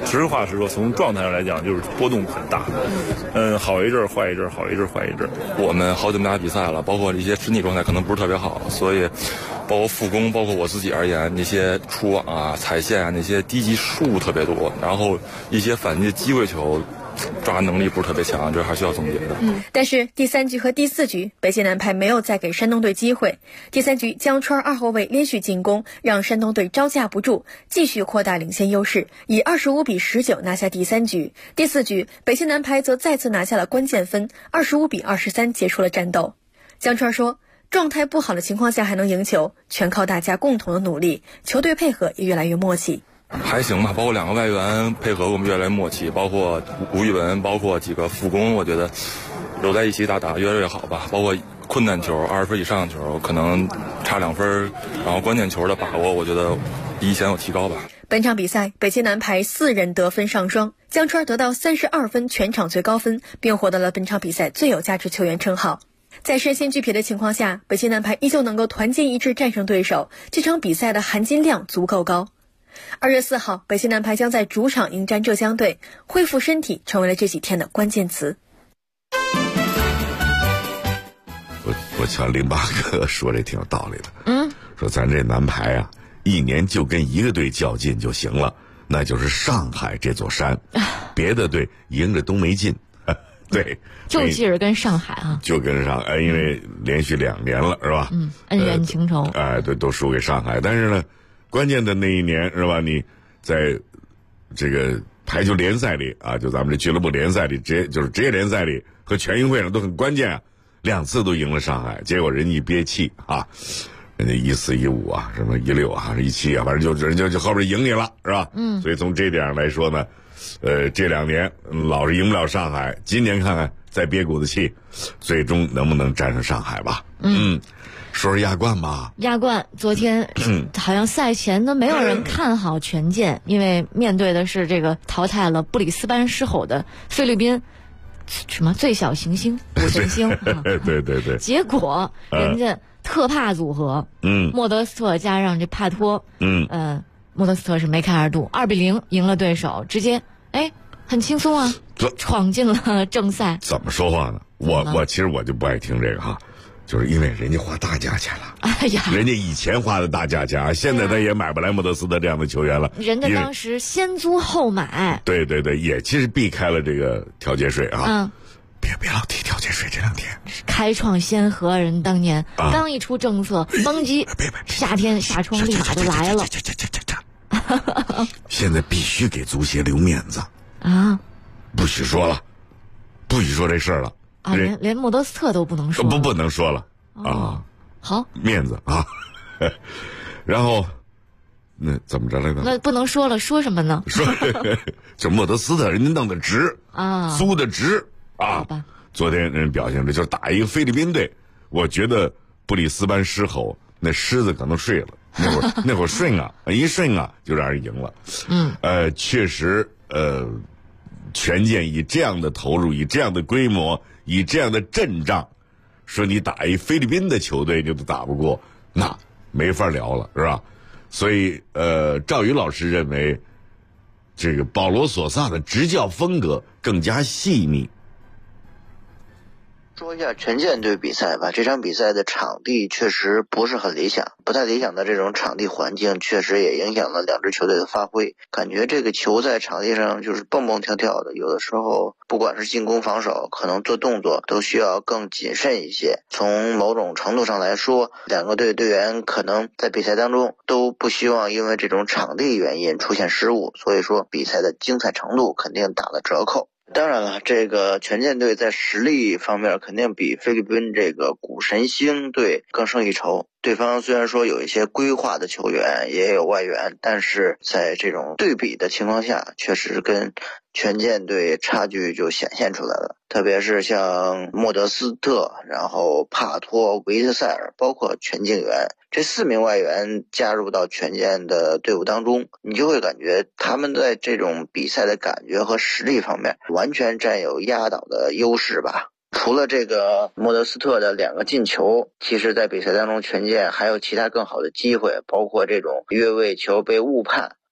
实话实说，从状态上来讲，就是波动很大。好一阵儿坏一阵儿，好一阵儿坏一阵儿。我们好久没打比赛了，包括一些身体状态可能不是特别好，所以包括复工，包括我自己而言，那些出网啊、踩线啊，那些低级失误特别多，然后一些反击的机会球抓能力不是特别强，这还需要总结的。 但是第3局和第4局，北京男排没有再给山东队机会。第3局，江川2后卫连续进攻，让山东队招架不住，继续扩大领先优势，以25-19拿下第3局。第4局，北京男排则再次拿下了关键分，25-23结束了战斗。江川说，状态不好的情况下还能赢球，全靠大家共同的努力，球队配合也越来越默契。 还行吧，包括2个外援配合我们越来越默契，包括吴玉文，包括几个副攻，我觉得揉在一起打越来越好吧。包括困难球、20分以上的球，可能差2分，然后关键球的把握，我觉得比以前有提高吧。 本场比赛，北京男排4人得分上双，江川得到32分，全场最高分，并获得了本场比赛最有价值球员称号。在身心俱疲的情况下，北京男排依旧能够团结一致战胜对手，这场比赛的含金量足够高。2月4号，北京男排将在主场迎战浙江队，恢复身体成为了这几天的关键词。 我瞧林八哥说这挺有道理的，说咱这男排啊，1年就跟一个队较劲就行了，那就是上海这座山，别的队赢着都没劲。对， 就记着跟上海啊， 就跟上海，因为连续2年了，是吧？ 恩怨情仇。 对，都输给上海。但是呢，关键的那一年是吧？你在这个排球联赛里啊，就咱们这俱乐部联赛里，职业联赛里和全运会上都很关键啊，2次都赢了上海，结果人家一憋气啊，人家14、15啊，什么16啊、17啊，反正人家就后边赢你了，是吧？所以从这点上来说呢，这2年老是赢不了上海，今年看看再憋股子气，最终能不能战胜上海吧？说亚冠吧。 亚冠昨天好像赛前都没有人看好权健，因为面对的是这个淘汰了布里斯班狮吼的菲律宾什么最小行星五神星。 对。 结果人家特帕组合，莫德斯特加上这帕托，莫德斯特是梅开二度，2-0赢了对手，直接很轻松啊，闯进了正赛。 怎么说话呢？我其实我就不爱听这个哈。就是因为人家花大价钱了，人家以前花的大价钱啊，现在他也买不来莫德斯特这样的球员了。 人家当时先租后买， 对，也其实避开了这个调节税啊。别老提调节税，这2天开创先河，人当年刚一出政策，蹦极，夏天夏窗立马就来了。 现在必须给足协留面子啊！ 不许说了，不许说这事儿了。 连莫德斯特都不能说， 不能说了啊！ 好， 面子啊！然后那怎么着来着？ 那不能说了，说什么呢？ 说就莫德斯特人家弄的值啊， 租的值啊！ 好吧， 昨天人表现的就是打一个菲律宾队，我觉得布里斯班狮吼那狮子可能睡了，那会儿睡啊，一睡啊就让人赢了。确实权健以这样的投入，以这样的规模，以这样的阵仗，说你打一菲律宾的球队你都打不过，那没法聊了，是吧？所以赵宇老师认为，这个保罗索萨的执教风格更加细腻。 说一下权健队比赛吧，这场比赛的场地确实不是很理想，不太理想的这种场地环境确实也影响了2支球队的发挥，感觉这个球在场地上就是蹦蹦跳跳的，有的时候不管是进攻防守，可能做动作都需要更谨慎一些。从某种程度上来说，2个队队员可能在比赛当中都不希望因为这种场地原因出现失误，所以说比赛的精彩程度肯定打了折扣。当然了，这个权健队在实力方面肯定比菲律宾这个古神星队更胜一筹。对方虽然说有一些规划的球员，也有外援，但是在这种对比的情况下，确实跟权健队差距就显现出来了。特别是像莫德斯特，然后帕托、维特塞尔，包括全敬元，这4名外援加入到权健的队伍当中，你就会感觉他们在这种比赛的感觉和实力方面完全占有压倒的优势吧。除了这个莫德斯特的2个进球，其实在比赛当中权健还有其他更好的机会，包括这种越位球被误判，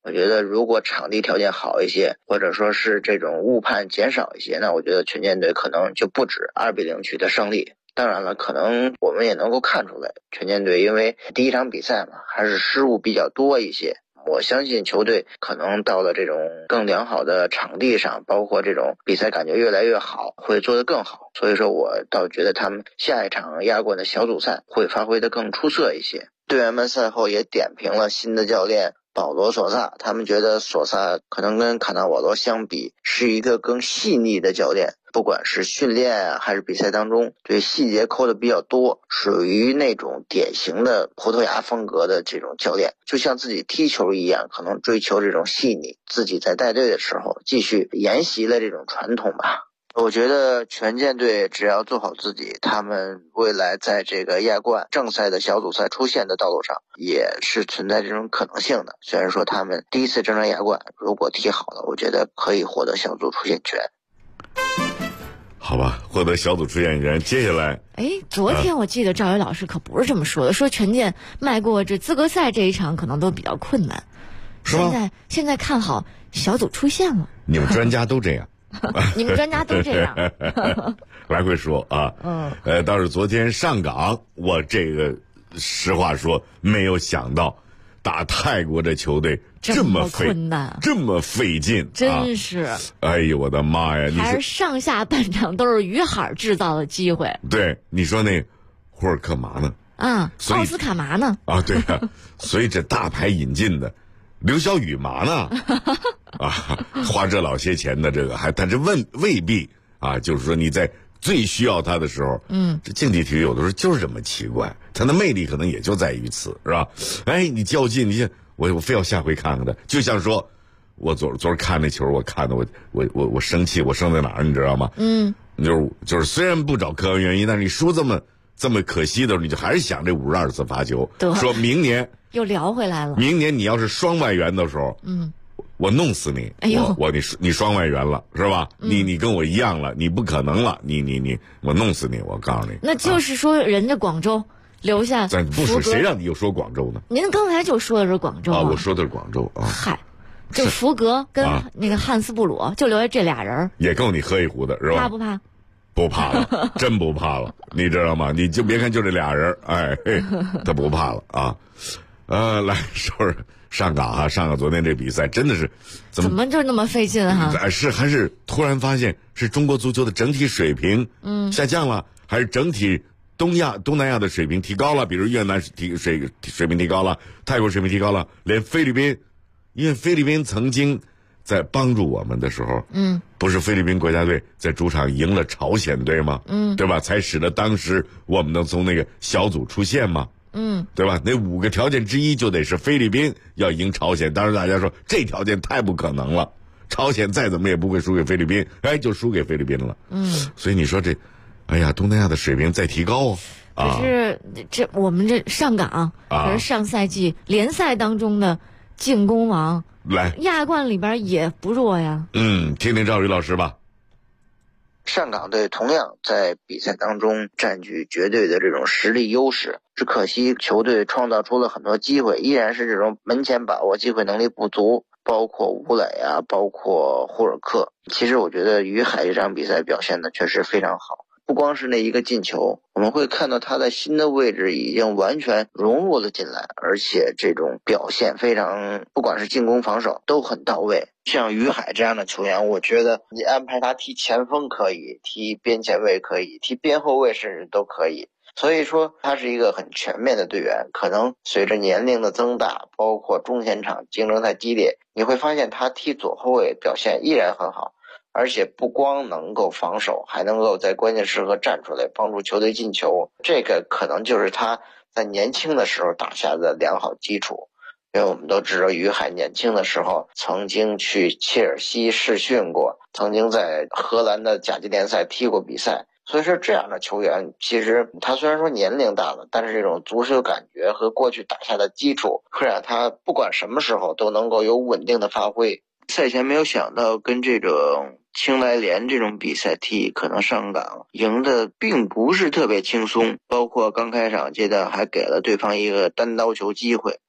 我觉得如果场地条件好一些，或者说是这种误判减少一些，那我觉得权健队可能就不止2-0取得胜利。当然了，可能我们也能够看出来，权健队因为第一场比赛嘛，还是失误比较多一些。我相信球队可能到了这种更良好的场地上，包括这种比赛感觉越来越好，会做得更好。所以说我倒觉得他们下一场亚冠的小组赛会发挥得更出色一些。队员们赛后也点评了新的教练保罗·索萨，他们觉得索萨可能跟卡纳瓦罗相比是一个更细腻的教练，不管是训练还是比赛当中，对细节抠的比较多，属于那种典型的葡萄牙风格的这种教练，就像自己踢球一样，可能追求这种细腻，自己在带队的时候继续沿袭了这种传统吧。我觉得权健队只要做好自己，他们未来在这个亚冠正赛的小组赛出现的道路上也是存在这种可能性的。虽然说他们第一次征战亚冠，如果踢好了，我觉得可以获得小组出线权。 好吧，获得小组出线权。接下来， 昨天我记得赵伟老师可不是这么说的，说权健迈过这资格赛这一场可能都比较困难， 是吗？ 现在看好小组出线了。 你们专家都这样。 你们专家都这样。 来回说啊，倒是昨天上港，我这个实话说没有想到打泰国的球队这么困难， 这么费劲， 真是。 哎呦我的妈呀！ 还是上下半场都是于海制造的机会。 对，你说那霍尔克嘛呢？ 奥斯卡嘛呢？ 对啊，所以这大牌引进的刘晓宇嘛呢？花这老些钱的这个但是未必就是说你在最需要他的时候，这竞技体育有的时候就是这么奇怪，它的魅力可能也就在于此，是吧？你较劲，我非要下回看看的，就像说我昨儿看那球，我看的我生气，我生在哪儿你知道吗？就是虽然不找客观原因，但是你输这么可惜的时候，你就还是想这52次罚球，说明年又聊回来了。 明年你要是双外援的时候，我弄死你！你双外援了是吧？你跟我一样了，你不可能了，我弄死你！我告诉你， 那就是说人家广州留下不是谁让你又说广州呢？ 您刚才就说的是广州我说的是广州啊。 嗨，就福格跟那个汉斯布鲁就留下这俩人，也够你喝一壶的是吧？ 怕不怕？ 不怕了，真不怕了，你知道吗？你就别看就这俩人，他不怕了啊！来说说上港上港昨天这比赛真的是怎么就那么费劲还是突然发现是中国足球的整体水平下降了，还是整体东南亚的水平提高了？比如越南水平提高了，泰国水平提高了，连菲律宾，因为菲律宾曾经在帮助我们的时候，不是菲律宾国家队在主场赢了朝鲜队吗？对吧？才使得当时我们能从那个小组出线吗？对吧？那5个条件之一就得是菲律宾要赢朝鲜，当时大家说这条件太不可能了，朝鲜再怎么也不会输给菲律宾，就输给菲律宾了。所以你说这，东南亚的水平再提高可是我们这上港可是上赛季联赛当中的进攻王， 来亚冠里边也不弱呀。 听听赵宇老师吧。 上港队同样在比赛当中占据绝对的这种实力优势，只可惜球队创造出了很多机会，依然是这种门前把握机会能力不足，包括吴磊包括霍尔克。其实我觉得于海这场比赛表现的确实非常好，不光是那一个进球，我们会看到他在新的位置已经完全融入了进来，而且这种表现非常，不管是进攻防守都很到位。像于海这样的球员，我觉得你安排他踢前锋可以，踢边前卫可以，踢边后卫甚至都可以。所以说他是一个很全面的队员，可能随着年龄的增大，包括中前场竞争太激烈，你会发现他踢左后卫表现依然很好，而且不光能够防守，还能够在关键时刻站出来帮助球队进球，这个可能就是他在年轻的时候打下的良好基础。因为我们都知道于海年轻的时候曾经去切尔西试训过，曾经在荷兰的甲级联赛踢过比赛，所以说这样的球员其实他虽然说年龄大了，但是这种足球感觉和过去打下的基础会让他不管什么时候都能够有稳定的发挥。赛前没有想到跟这种青莱联这种比赛踢，可能上港赢的并不是特别轻松，包括刚开场阶段还给了对方一个单刀球机会。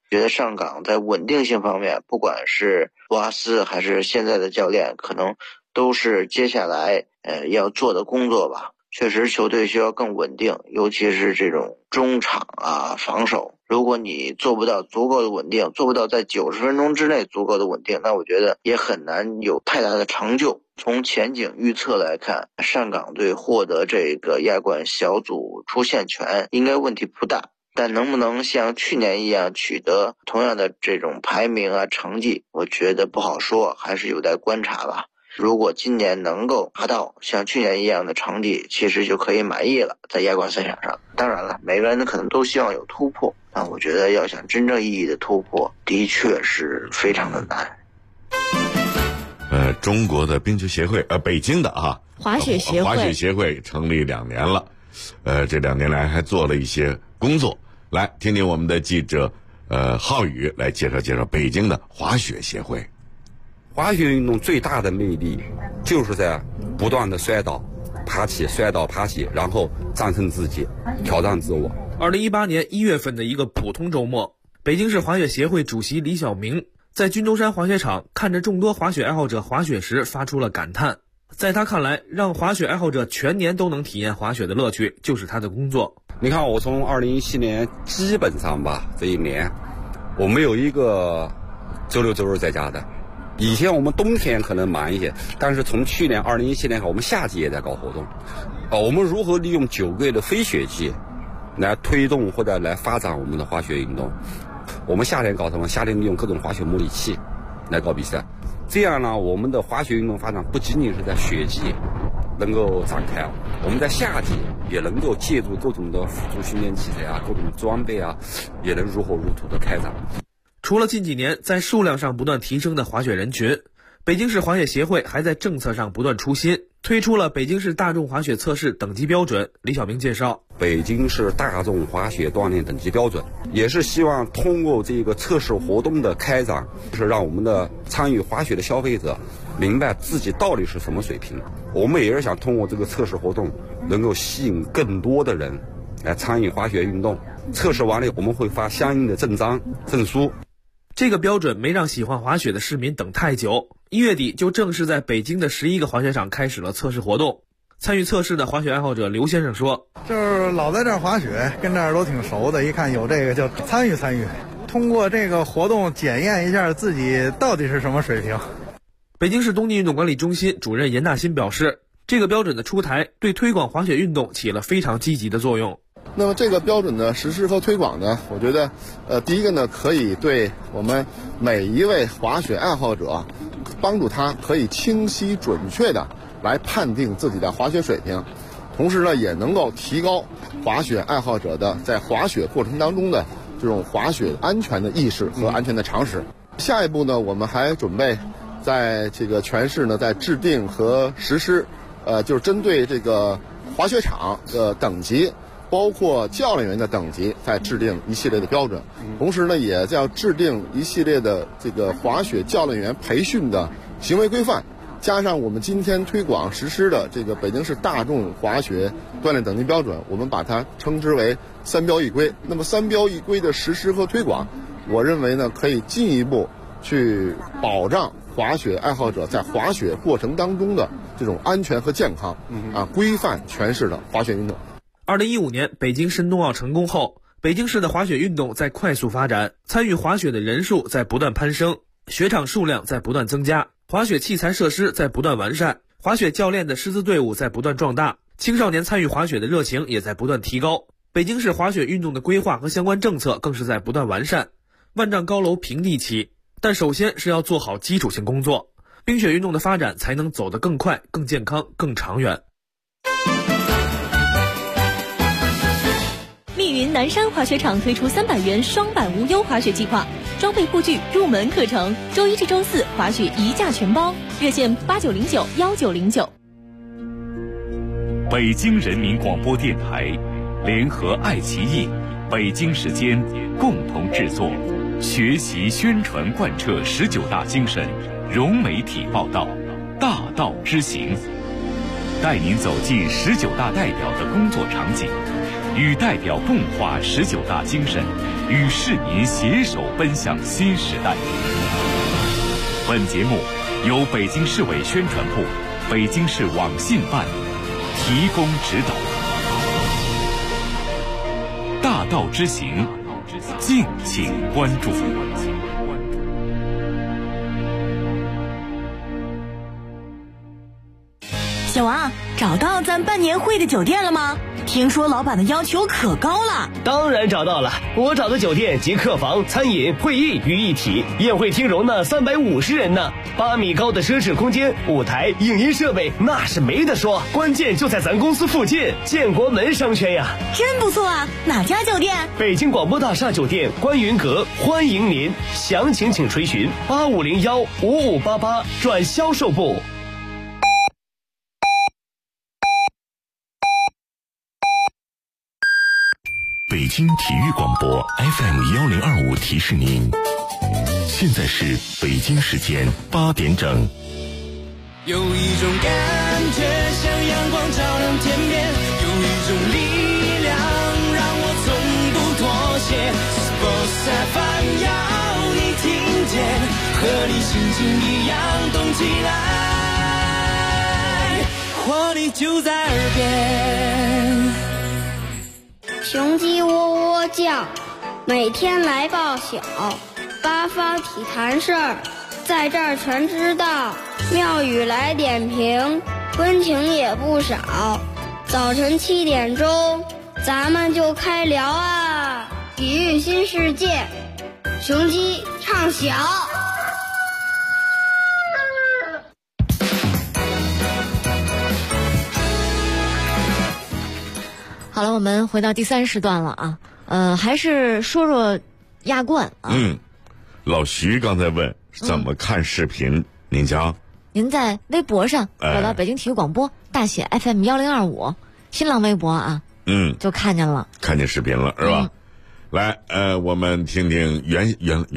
觉得上港在稳定性方面，不管是瓦斯还是现在的教练，可能都是接下来要做的工作吧。确实球队需要更稳定，尤其是这种中场啊防守，如果你做不到足够的稳定，做不到在90分钟之内足够的稳定，那我觉得也很难有太大的成就。从前景预测来看，上港队获得这个亚冠小组出线权应该问题不大，但能不能像去年一样取得同样的这种排名啊成绩，我觉得不好说，还是有待观察吧。如果今年能够达到像去年一样的成绩，其实就可以满意了，在亚冠赛场上。当然了，每个人可能都希望有突破，但我觉得要想真正意义的突破，的确是非常的难。 中国的冰球协会，北京的滑雪协会成立2年了，这2年来还做了一些工作。来听听我们的记者浩宇来介绍北京的滑雪协会。 滑雪运动最大的魅力就是在不断的摔倒爬起，然后战胜自己，挑战自我。 2018年1月份的一个普通周末，北京市滑雪协会主席李晓明在军中山滑雪场看着众多滑雪爱好者滑雪时发出了感叹。在他看来，让滑雪爱好者全年都能体验滑雪的乐趣就是他的工作。 你看，我从2017年基本上吧，这一年我没有一个周六周日在家的。以前我们冬天可能忙一些，但是从去年2017年我们夏季也在搞活动。我们如何利用9个月的非雪季来推动或者来发展我们的滑雪运动？我们夏天搞什么？夏天利用各种滑雪模拟器来搞比赛。这样呢，我们的滑雪运动发展不仅仅是在雪季能够展开，我们在夏季也能够借助各种的辅助训练器材啊，各种装备啊，也能如火如荼的开展。 除了近几年在数量上不断提升的滑雪人群，北京市滑雪协会还在政策上不断出新，推出了北京市大众滑雪测试等级标准。李晓明介绍， 北京市大众滑雪锻炼等级标准也是希望通过这个测试活动的开展，是让我们的参与滑雪的消费者明白自己到底是什么水平。我们也是想通过这个测试活动能够吸引更多的人来参与滑雪运动。测试完了我们会发相应的证章证书。 这个标准没让喜欢滑雪的市民等太久，1月底就正式在北京的11个滑雪场开始了测试活动。参与测试的滑雪爱好者刘先生说， 就是老在这儿滑雪，跟这儿都挺熟的，一看有这个就参与，通过这个活动检验一下自己到底是什么水平。 北京市冬季运动管理中心主任严大新表示，这个标准的出台对推广滑雪运动起了非常积极的作用。 那么这个标准的实施和推广呢，我觉得第一个呢，可以对我们每一位滑雪爱好者帮助他可以清晰准确的来判定自己的滑雪水平，同时呢也能够提高滑雪爱好者的在滑雪过程当中的这种滑雪安全的意识和安全的常识。下一步呢，我们还准备在这个全市呢在制定和实施就是针对这个滑雪场的等级，包括教练员的等级，在制定一系列的标准，同时呢，也要制定一系列的这个滑雪教练员培训的行为规范，加上我们今天推广实施的这个北京市大众滑雪锻炼等级标准，我们把它称之为3标1规。那么3标1规的实施和推广，我认为呢，可以进一步去保障滑雪爱好者在滑雪过程当中的这种安全和健康，规范全市的滑雪运动。 2015年北京申冬奥成功后，北京市的滑雪运动在快速发展，参与滑雪的人数在不断攀升，雪场数量在不断增加，滑雪器材设施在不断完善，滑雪教练的师资队伍在不断壮大，青少年参与滑雪的热情也在不断提高。北京市滑雪运动的规划和相关政策更是在不断完善。万丈高楼平地起，但首先是要做好基础性工作，冰雪运动的发展才能走得更快、更健康、更长远。 密云南山滑雪场推出300元双板无忧滑雪计划，装备护具、入门课程，周1至周4滑雪1价全包，热线89091909。 北京人民广播电台联合爱奇艺、北京时间共同制作，学习宣传贯彻19大精神，融媒体报道，大道之行，带您走进19大代表的工作场景， 与代表共话19大精神，与市民携手奔向新时代。本节目由北京市委宣传部、北京市网信办提供指导。大道之行，敬请关注。 小王，找到咱办年会的酒店了吗？听说老板的要求可高了。 当然找到了，我找的酒店集客房、餐饮、会议于一体，宴会厅容纳350人呢，8米高的奢侈空间，舞台、影音设备那是没得说，关键就在咱公司附近，建国门商圈呀。 真不错啊，哪家酒店？ 北京广播大厦酒店观云阁，欢迎您，详情请垂询8501-5588转销售部。 北京体育广播 FM1025提示您，现在是北京时间8点整。 有一种感觉像阳光照亮天边，有一种力量让我从不妥协。Sports FM 要你听见，和你心情一样动起来，活力就在耳边。 雄鸡喔喔叫，每天来报晓，八方体坛事儿，在这儿全知道。妙语来点评，温情也不少。早晨7点钟，咱们就开聊啊！体育新世界，雄鸡唱晓。 好了，我们回到第3时段了啊，还是说说亚冠啊。 老徐刚才问怎么看视频，您讲。 您在微博上找到北京体育广播大写 FM1025，新浪微博啊，就看见了， 看见视频了是吧？来，我们听听圆。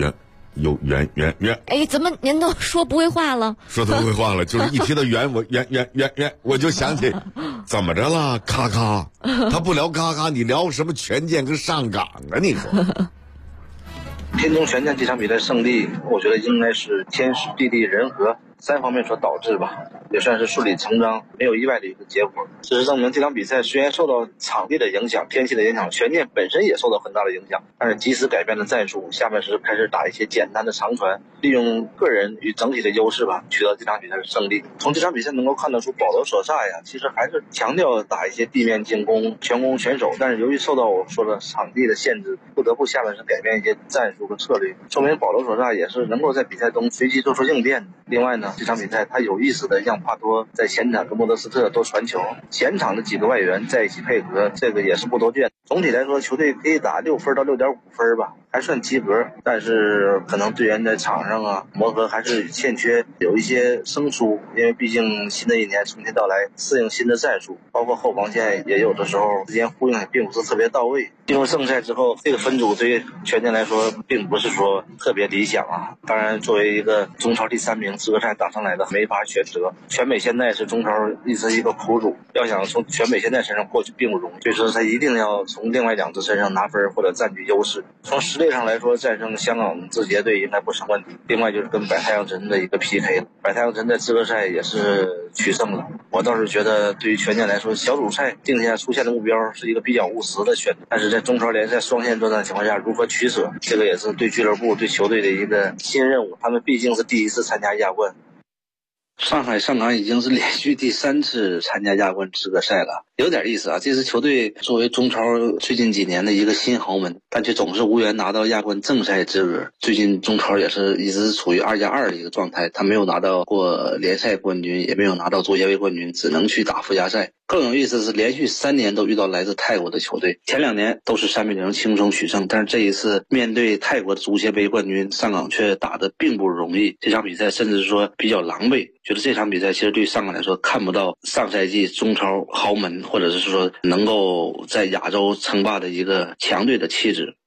哎，怎么您都说不会话了？ 说不会话了，就是一提到圆，我圆，我就想起怎么着了？咔咔，他不聊咔咔，你聊什么权健跟上港啊？你说？ 天宗权健这场比赛胜利，我觉得应该是天时地利人和3方面所导致吧，也算是顺理成章，没有意外的一个结果。事实证明，这场比赛虽然受到场地的影响、天气的影响，权健本身也受到很大的影响，但是及时改变了战术，下半时开始打一些简单的长传，利用个人与整体的优势吧，取得这场比赛的胜利。从这场比赛能够看得出，保罗索萨呀，其实还是强调打一些地面进攻、全攻全守，但是由于受到我说的场地的限制，不得不下半时改变一些战术和策略，说明保罗索萨也是能够在比赛中随机做出应变的。另外呢，这场比赛他有意识的让帕多在前场跟莫德斯特多传球，前场的几个外援在一起配合，这个也是不多见。总体来说，球队可以打6分到6.5分吧，还算及格，但是可能队员在场上啊磨合还是欠缺，有一些生疏，因为毕竟新的一年重新到来，适应新的战术，包括后防线也有的时候之间呼应也并不是特别到位。进入正赛之后，这个分组对于权健来说并不是说特别理想啊。当然，作为一个中超第3名资格赛打上来的，没法选择。全美现在是中超一直一个苦主，要想从全美现在身上过去并不容易，所以说他一定要从另外2支身上拿分或者占据优势。从实力上来说，战胜香港字节队应该不成问题。另外就是跟百太阳城的一个 PK 了，百太阳城在资格赛也是取胜了。我倒是觉得对于权健来说，小组赛定下出现的目标是一个比较务实的选择，但是在中超联赛双线作战的情况下，如何取舍，这个也是对俱乐部对球队的一个新任务。他们毕竟是第1次参加亚冠。上海上港已经是连续第3次参加亚冠资格赛了，有点意思啊。这支球队作为中超最近几年的一个新豪门，但却总是无缘拿到亚冠正赛资格。最近中超也是一直处于2+2的一个状态，他没有拿到过联赛冠军，也没有拿到足协杯冠军，只能去打附加赛。更有意思的是，连续3年都遇到来自泰国的球队，前2年都是3-0轻松取胜，但是这一次面对泰国的足协杯冠军上港却打得并不容易，这场比赛甚至说比较狼狈。觉得这场比赛其实对上港来说看不到上赛季中超豪门或者是说能够在亚洲称霸的一个强队的气质。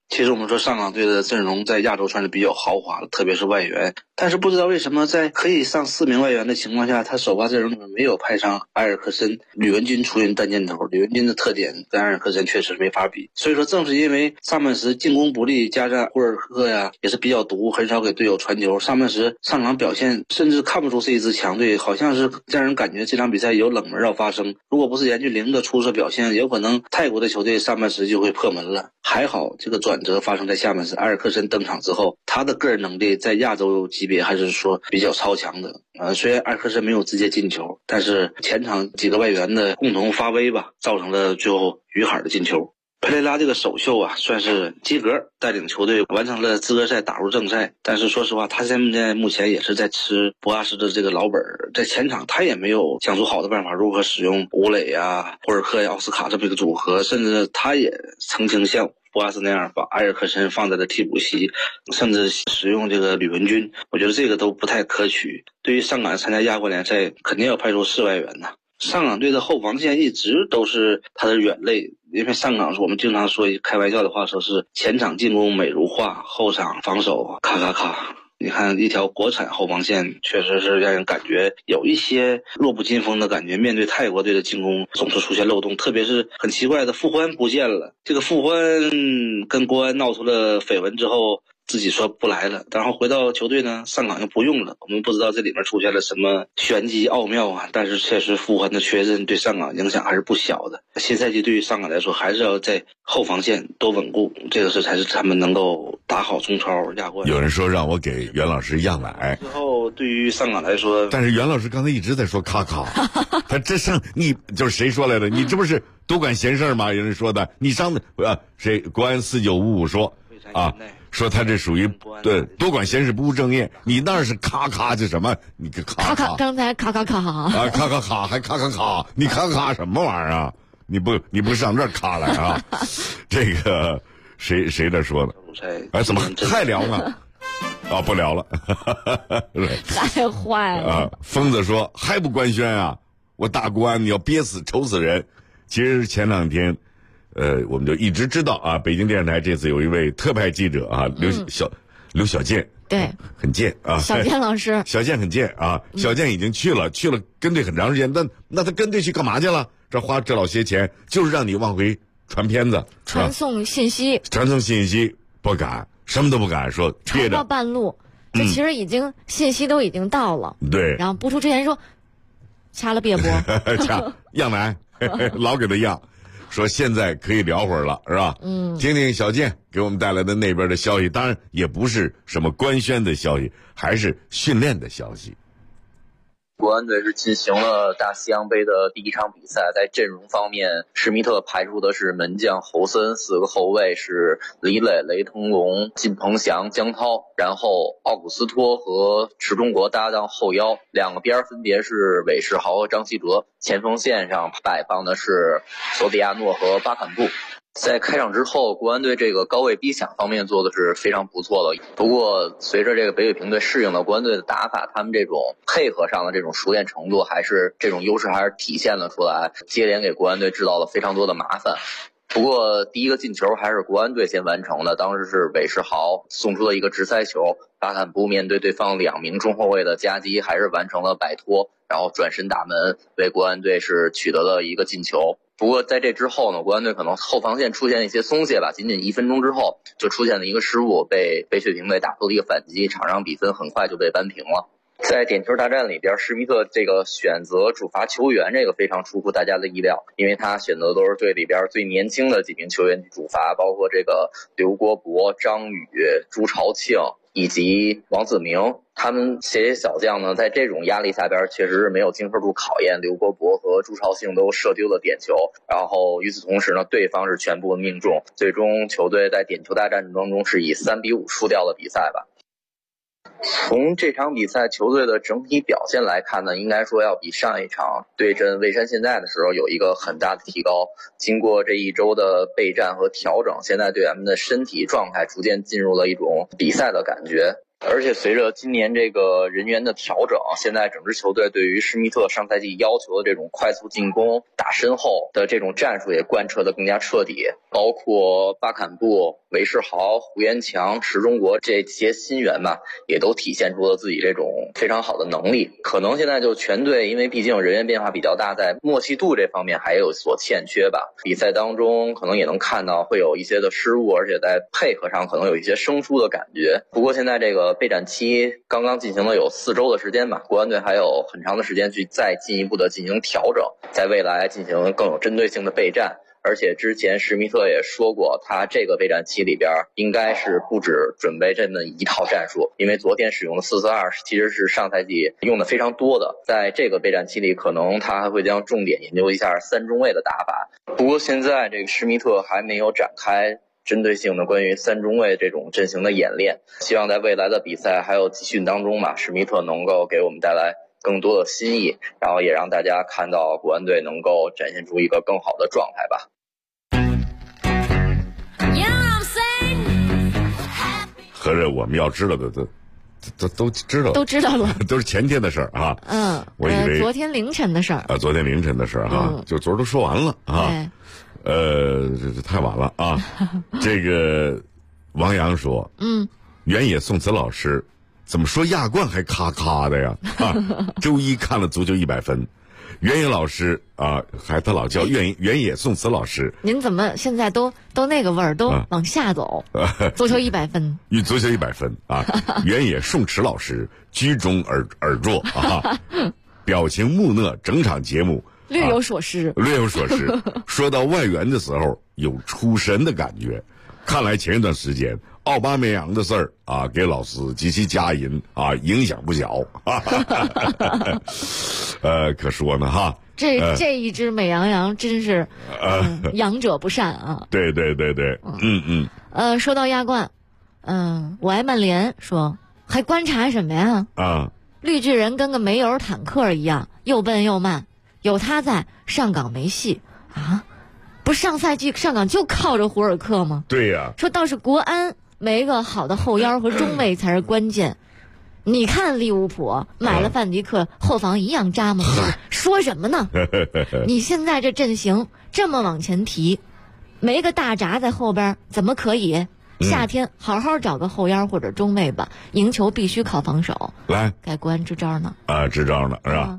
其实我们说上港队的阵容在亚洲算是比较豪华的，特别是外援。但是不知道为什么在可以上4名外援的情况下，他首发阵容里面没有派上埃尔克森、吕文君出任单箭头。吕文君的特点跟埃尔克森确实没法比，所以说正是因为上半时进攻不利，加上霍尔克呀也是比较毒，很少给队友传球，上半时上港表现甚至看不出是一支强队，好像是让人感觉这场比赛有冷门要发生。如果不是严俊凌的出色表现，有可能泰国的球队上半时就会破门了。还好这个转折发生在下半时，埃尔克森登场之后，他的个人能力在亚洲级别还是说比较超强的。虽然埃尔克森没有直接进球，但是前场几个外援的共同发威吧，造成了最后于海的进球。佩雷拉这个首秀啊，算是及格，带领球队完成了资格赛，打入正赛。但是说实话，他现在目前也是在吃博阿斯的这个老本，在前场他也没有想出好的办法如何使用吴磊呀、霍尔克呀、奥斯卡这么一个组合，甚至他也曾经像博阿斯那样把埃尔克森放在了替补席，甚至使用这个吕文君，我觉得这个都不太可取。对于上港参加亚冠联赛，肯定要派出4外援呐。上港队的后防线一直都是他的软肋，因为上港是我们经常说开玩笑的话，说是前场进攻美如画，后场防守咔咔咔。你看一条国产后防线确实是让人感觉有一些弱不禁风的感觉，面对泰国队的进攻总是出现漏洞，特别是很奇怪的傅欢不见了。这个傅欢跟国安闹出了绯闻之后，自己说不来了，然后回到球队呢，上港又不用了。我们不知道这里面出现了什么玄机奥妙啊，但是确实傅欢的缺阵对上港影响还是不小的。新赛季对于上港来说，还是要在后防线多稳固，这个才是他们能够打好中超亚冠。 有人说让我给袁老师样奶， 之后对于上港来说， 但是袁老师刚才一直在说咔咔，他这上你就是谁说来的？你这不是多管闲事吗？有人说的，你上的谁？国安4955说啊。说他这属于对多管闲事不务正业，你那是咔咔这什么？你个咔咔， 刚才咔咔咔啊，咔咔咔还咔咔咔，你咔咔什么玩意儿啊？你不上这儿咔来啊？这个谁这说的？哎，怎么还聊呢？啊，不聊了， 太坏了啊！疯子说还不官宣啊？我大国安你要憋死愁死人。其实前2天。我们就一直知道啊，北京电视台这次有一位特派记者啊，刘小健， 对， 很贱啊， 小健老师， 小健很贱啊，小健已经去了跟队很长时间，那他跟队去干嘛去了？这花这老些钱，就是让你往回传片子， 传送信息， 不敢，什么都不敢说， 传到半路，这其实已经信息都已经到了， 对， 然后播出之前说掐了别播， 样奶，老给他样。说现在可以聊会儿了，是吧？听听小健给我们带来的那边的消息，当然也不是什么官宣的消息，还是训练的消息。 国安队是进行了大西洋杯的第1场比赛，在阵容方面，施密特排出的是门将侯森，4个后卫是李磊、雷腾龙、靳鹏翔、姜涛，然后奥古斯托和池中国搭档后腰，2个边分别是韦世豪和张稀哲，前锋线上摆放的是索里亚诺和巴坎布。在开场之后，国安队这个高位逼抢方面做的是非常不错的。不过，随着这个北水平队适应了国安队的打法，他们这种配合上的这种熟练程度，还是这种优势还是体现了出来，接连给国安队制造了非常多的麻烦。不过，第一个进球还是国安队先完成的，当时是韦世豪送出了一个直塞球，巴坎布面对对方2名中后卫的夹击，还是完成了摆脱，然后转身打门，为国安队是取得了一个进球。不过在这之后呢，国安队可能后防线出现一些松懈吧，仅1分钟之后就出现了一个失误，被北水平队打出了一个反击，场上比分很快就被扳平了。在点球大战里边，施密特这个选择主罚球员，这个非常出乎大家的意料，因为他选择都是队里边最年轻的几名球员去主罚，包括这个刘国博、张宇、朱朝庆以及王子明，他们这些小将呢，在这种压力下边确实是没有经受住考验。刘国博和朱朝庆都射丢了点球，然后与此同时呢，对方是全部命中，最终球队在点球大战当中是以3-5输掉了比赛吧。从这场比赛球队的整体表现来看呢，应该说要比上一场对阵蔚山现代的时候有一个很大的提高。经过这1周的备战和调整，现在队员们的身体状态逐渐进入了一种比赛的感觉。 而且随着今年这个人员的调整，现在整支球队对于施密特上赛季要求的这种快速进攻、打身后的这种战术也贯彻得更加彻底，包括巴坎布、韦世豪、胡延强、石中国这些新援吧，也都体现出了自己这种非常好的能力。可能现在就全队因为毕竟人员变化比较大，在默契度这方面还有所欠缺吧。比赛当中可能也能看到会有一些的失误，而且在配合上可能有一些生疏的感觉。不过现在这个备战期刚刚进行了有4周的时间吧，国安队还有很长的时间去再进一步的进行调整，在未来进行更有针对性的备战。而且之前施密特也说过，他这个备战期里边应该是不止准备这么一套战术，因为昨天使用的4-4-2其实是上赛季用的非常多的，在这个备战期里可能他还会将重点研究一下3中卫的打法。不过现在这个施密特还没有展开针对性的关于3中卫这种阵型的演练，希望在未来的比赛还有集训当中吧，施密特能够给我们带来更多的新意，然后也让大家看到国安队能够展现出一个更好的状态吧。 合着我们要知道的都知道了， 都知道了， 都是前天的事儿啊。我以为昨天凌晨的事儿啊，昨天凌晨的事儿哈，就昨儿都说完了啊。这太晚了啊。这个王阳说，原野宋慈老师怎么说亚冠还咔咔的呀？啊，周一看了足球100分。原野老师啊，还他老叫原野宋慈老师。 您怎么现在都那个味儿，都往下走？足球100分， 足球100分啊！原野宋池老师居中而坐啊，表情木讷，整场节目略有所失， 略有所失。说到外援的时候，有出神的感觉。看来前一段时间奥巴梅扬的事儿啊，给老师及其家人啊影响不小。可说呢哈， 这一只美羊羊真是养者不善啊。 对， 说到亚冠，我爱曼联说还观察什么呀？ 啊， 绿巨人跟个煤油坦克一样，又笨又慢，有他在上港没戏啊。不是上赛季上港就靠着胡尔克吗？ 对呀。 说倒是国安没个好的后腰和中卫才是关键。你看利物浦买了范迪克，后防一样扎吗？说什么呢？你现在这阵型这么往前提，没个大闸在后边怎么可以？夏天好好找个后腰或者中卫吧，赢球必须靠防守。 来， 该国安支招呢？ 啊，支招呢是吧？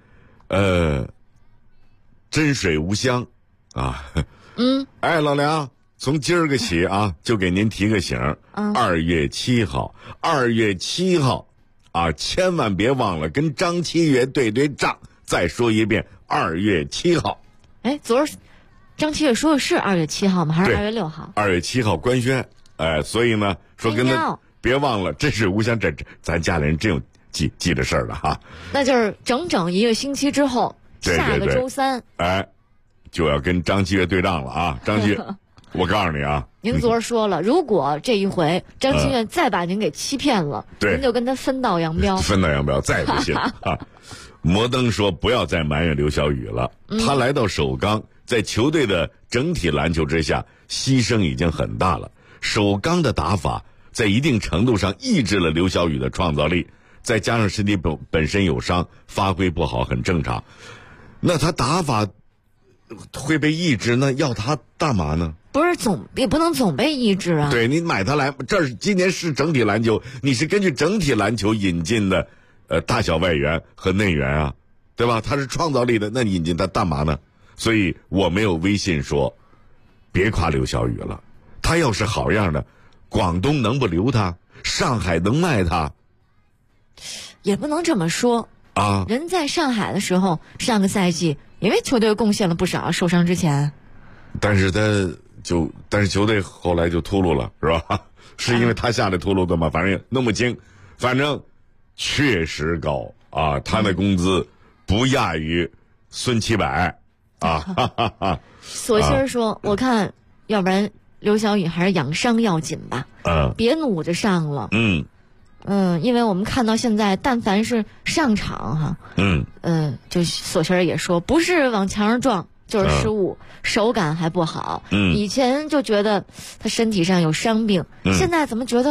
真水无香。啊，哎，老梁，从今儿个起啊，就给您提个醒，2月7号，啊，千万别忘了跟张七岳对账。再说一遍，2月7号。 哎，昨儿张七岳说的是2月7号吗？还是2月6号 ？2月7号官宣，所以呢，说跟他别忘了，真水无香，这咱家里人真有记着事儿了哈。 那就是整整1个星期之后，下个周3， 就要跟张七岳对账了啊！张七，我告诉你啊， 您昨儿说了，如果这一回张七岳再把您给欺骗了，您就跟他分道扬镳。 分道扬镳，再也不信啊！摩登说不要再埋怨刘晓宇了，他来到首钢，在球队的整体篮球之下，牺牲已经很大了。首钢的打法在一定程度上抑制了刘晓宇的创造力，再加上身体本身有伤，发挥不好很正常。那他打法会被抑制，那要他干嘛呢？ 不是也不能总被抑制啊。 对，你买他来，这是今年是整体篮球，你是根据整体篮球引进的，大小外援和内援啊，对吧？他是创造力的，那你引进他干嘛呢？所以我没有微信说，别夸刘晓宇了，他要是好样的，广东能不留他？上海能卖他？ 也不能这么说啊。 人在上海的时候，上个赛季也为球队贡献了不少，受伤之前。 但是球队后来就秃噜了，是吧？是因为他下来秃噜的吗？反正也弄不清，反正确实高啊，他的工资不亚于孙七百啊。 索性说，我看要不然刘晓宇还是养伤要紧吧，别努着上了。因为我们看到现在，但凡是上场哈，就索性也说，不是往墙上撞就是失误，手感还不好。以前就觉得他身体上有伤病，现在怎么觉得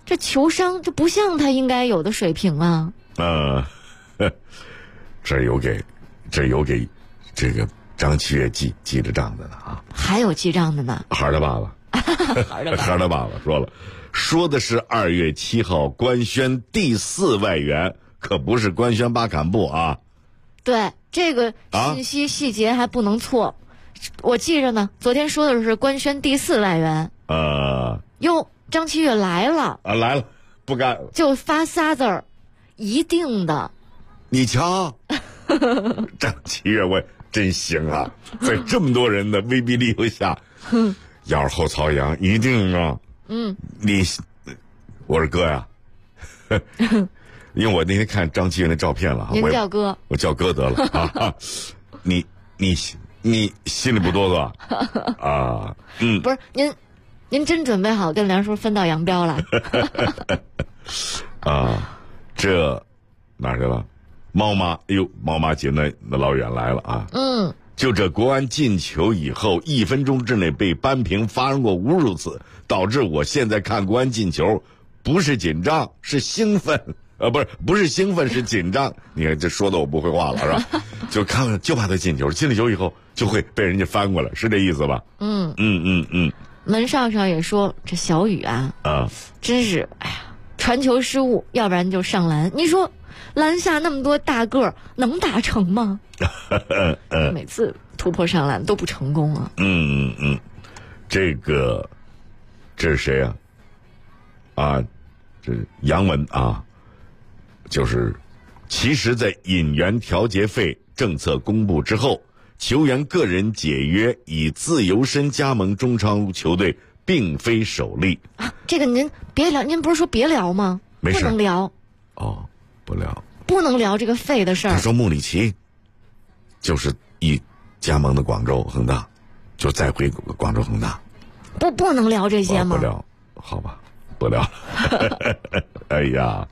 这球商就不像他应该有的水平啊。 这有给这个张启岳记着账的呢啊， 还有记账的呢。 孩儿的爸爸，孩儿的爸爸说的是2月7号官宣第4外援，可不是官宣巴坎布啊。 对，这个信息细节还不能错，我记着呢。昨天说的是官宣第4外援。哟，张启岳来了啊，来了，不干就发仨字儿，一定的。 你瞧，张启岳我真行啊，在这么多人的威逼利诱下，咬后槽羊，一定啊。我是哥呀，因为我那天看张启岳那照片了， 您叫哥， 我叫哥得了啊。你心里不多吧？啊， 不是您真准备好跟梁叔分道扬镳了？ 啊，这哪儿去了？猫妈，哎呦，猫妈姐那老远来了啊！就这国安进球以后，1分钟之内被扳平，发生过无数次，导致我现在看国安进球，不是紧张，是兴奋，不是兴奋，是紧张。你看这说的我不会话了是吧？就怕他进球，进了球以后就会被人家翻过来，是这意思吧？ 门少少也说这小雨啊，真是哎呀，传球失误，要不然就上篮。你说篮下那么多大个儿，能打成吗？每次突破上篮都不成功啊。 这是谁啊？这是杨文啊，就是其实在引援调节费政策公布之后，球员个人解约以自由身加盟中超球队并非首例啊。这个您别聊，您不是说别聊吗？ 没事， 不能聊。 不能聊这个费的事儿。 他说穆里奇就是一加盟的广州恒大，就再回广州恒大。 不能聊这些吗？ 不聊，好吧，不聊了。哎呀，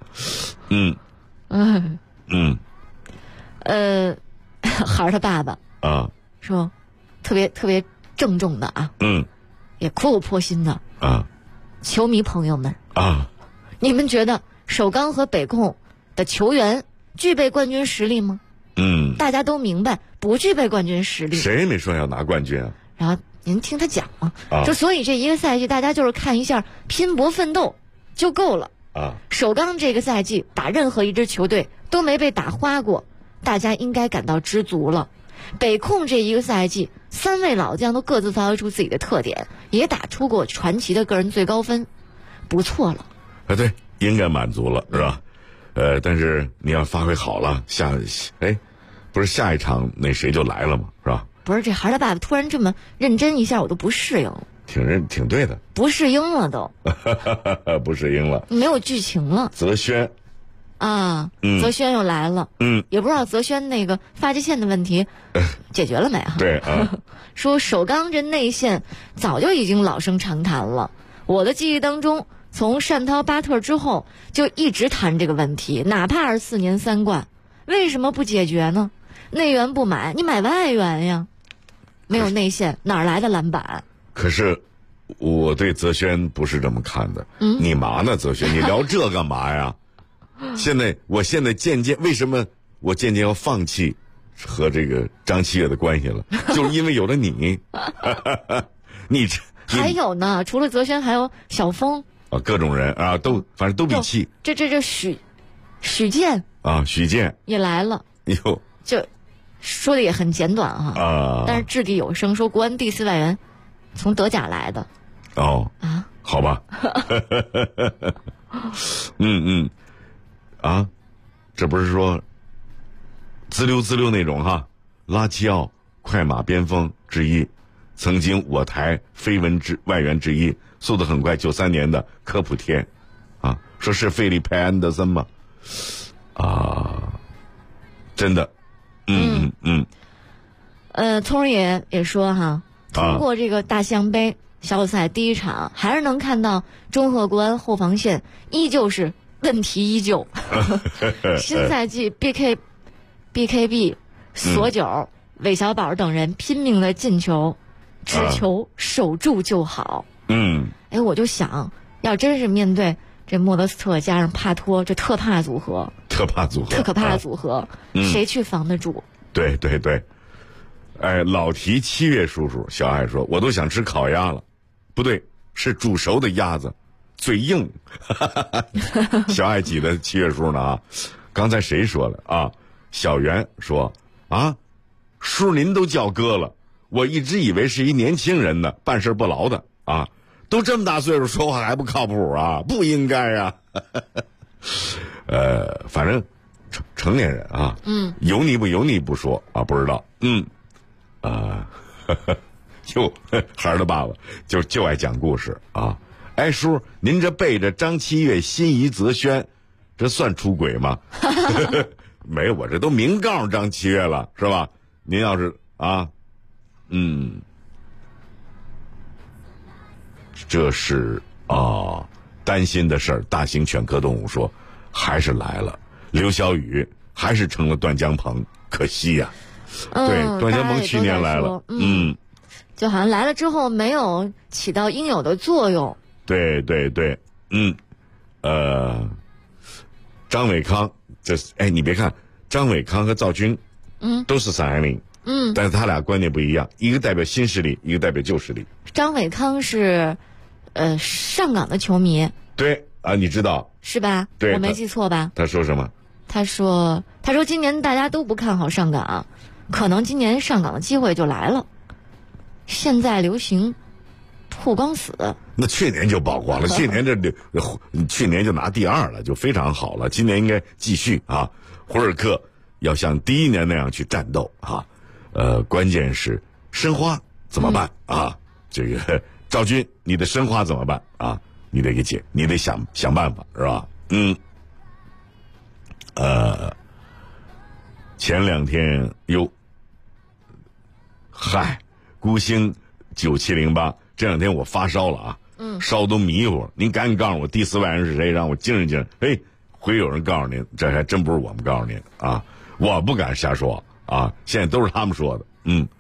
孩儿他爸爸啊说特别郑重的啊，也苦口婆心的啊， 球迷朋友们啊， 你们觉得首钢和北控的球员具备冠军实力吗？大家都明白不具备冠军实力。 谁没说要拿冠军啊？ 然后您听他讲嘛，就所以这一个赛季大家就是看一下拼搏奋斗就够了啊。 首钢这个赛季打任何一支球队都没被打花过，大家应该感到知足了。北控这一个赛季3位老将都各自发挥出自己的特点，也打出过传奇的个人最高分，不错了。 对，应该满足了是吧？但是你要发挥好了，不是下一场那谁就来了吗？是吧？ 不是，这孩儿他爸爸突然这么认真一下，我都不适应。 挺对的。 不适应了都。 不适应了。 没有剧情了。 泽轩。 啊，泽轩又来了。也不知道泽轩那个发际线的问题解决了没啊？ 对啊。 说首钢这内线早就已经老生常谈了，我的记忆当中，从单涛巴特之后就一直谈这个问题，哪怕是4年3冠，为什么不解决呢？内援不买，你买外援呀。没有内线哪来的篮板？ 可是我对泽轩不是这么看的。你嘛呢，泽轩？你聊这干嘛呀？我现在渐渐为什么我渐渐要放弃和这个张启岳的关系了？就是因为有了你。你还有呢，除了泽轩还有小峰啊，各种人啊，反正都比气。 这许健啊，许健也来了。 哟， 就说的也很简短哈啊， 但是掷地有声，说国安第4外援从德甲来的。 好吧。这不是说滋溜那种哈，拉齐奥快马边锋之一，曾经我台绯闻外援之一，速度很快，93年的科普天啊，说是费利佩安德森吗？真的。 聪儿也说哈，通过这个大象杯小组赛第1场，还是能看到中赫国安后防线依旧是问题依旧。新赛季 BKB 索九、韦小宝等人拼命的进球，只求守住就好。我就想要真是面对这莫德斯特加上帕托，这特怕组合， 特怕组合， 特可怕的组合，谁去防得住？ 对对对，哎，老提7月叔叔，小爱说我都想吃烤鸭了，不对，是煮熟的鸭子，最硬。小爱挤的7月叔呢啊，刚才谁说了啊？小袁说啊，叔您都叫哥了，我一直以为是一年轻人呢，办事不牢的啊，都这么大岁数说话还不靠谱啊，不应该啊。反正成年人啊，油腻不油腻不说啊，不知道，哟，孩儿的爸爸就爱讲故事啊。哎，叔，您这背着张七月心仪泽轩，这算出轨吗？没有，我这都明告诉张七月了，是吧？您要是啊，这是担心的事儿。大型犬科动物说，还是来了，刘小雨还是成了段江鹏，可惜呀。对，段江鹏去年来了， 就好像来了之后没有起到应有的作用。 对对对，张伟康，你别看张伟康和赵军，都是320，但是他俩观念不一样，一个代表新势力，一个代表旧势力。 张伟康是上港的球迷， 对啊，你知道是吧？ 对， 我没记错吧？ 他说什么？ 他说今年大家都不看好上港，可能今年上港的机会就来了。现在流行曝光死， 那去年就曝光了，去年就拿第2了，就非常好了。今年应该继续啊，胡尔克要像第1年那样去战斗啊。关键是申花怎么办啊？这个赵军，你的申花怎么办啊？你得给解，你得想办法，是吧？前2天嗨，孤星9708，这2天我发烧了啊，烧都迷糊。您赶紧告诉我第4外人是谁，让我精神精神。哎，会有人告诉您，这还真不是我们告诉您啊，我不敢瞎说啊，现在都是他们说的。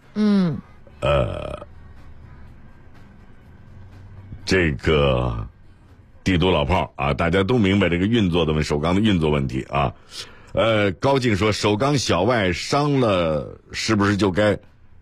这个帝都老炮啊，大家都明白这个首钢的运作问题啊。高静说首钢小外伤了，是不是就该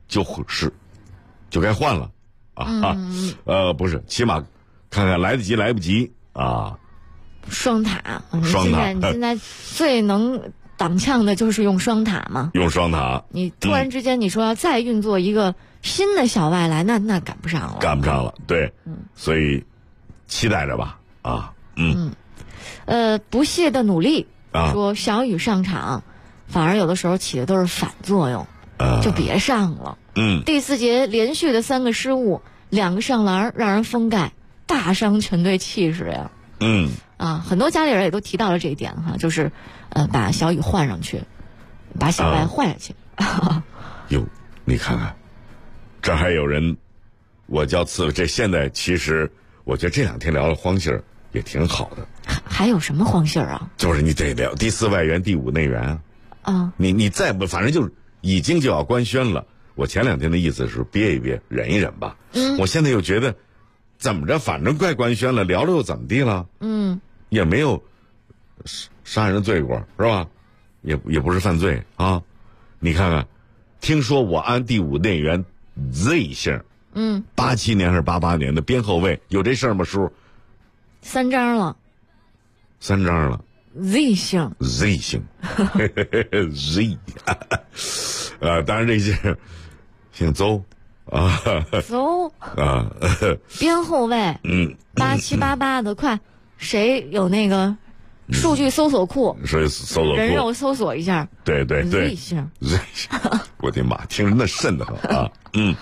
换了啊？不是，起码看看来得及来不及啊。 双塔，现在最能挡枪的就是用双塔嘛。 用双塔， 你突然之间你说要再运作一个新的小外来，那赶不上了。 赶不上了，对，所以期待着吧啊。 不懈的努力啊， 说小雨上场，反而有的时候起的都是反作用，就别上了。第4节连续的3个失误，2个上篮，让人封盖，大伤全队气势呀。很多家里人也都提到了这一点哈，就是把小雨换上去，把小外换下去。 哟，你看看，这还有人，我叫刺这现在其实我觉得这2天聊了荒信儿也挺好的。 还有什么荒信儿啊？ 就是你得聊第4外援、第5内援啊。 你再不，反正就是已经就要官宣了。我前2天的意思是憋一憋，忍一忍吧。我现在又觉得，怎么着，反正快官宣了，聊聊又怎么地了？也没有杀人罪过，是吧？也不是犯罪啊。你看看，听说我安第5内援 Z 姓，87年还是88年的边后卫，有这事儿吗？叔 ？3张了。 3张了。 Z 姓。 Z 姓。Z。当然这些姓邹啊。 邹啊。 边后卫。87、88的，快，谁有那个数据搜索库？ 搜索库。 人肉搜索一下。 对对对。 Z 姓。 Z 姓。我的妈，听着那瘆得慌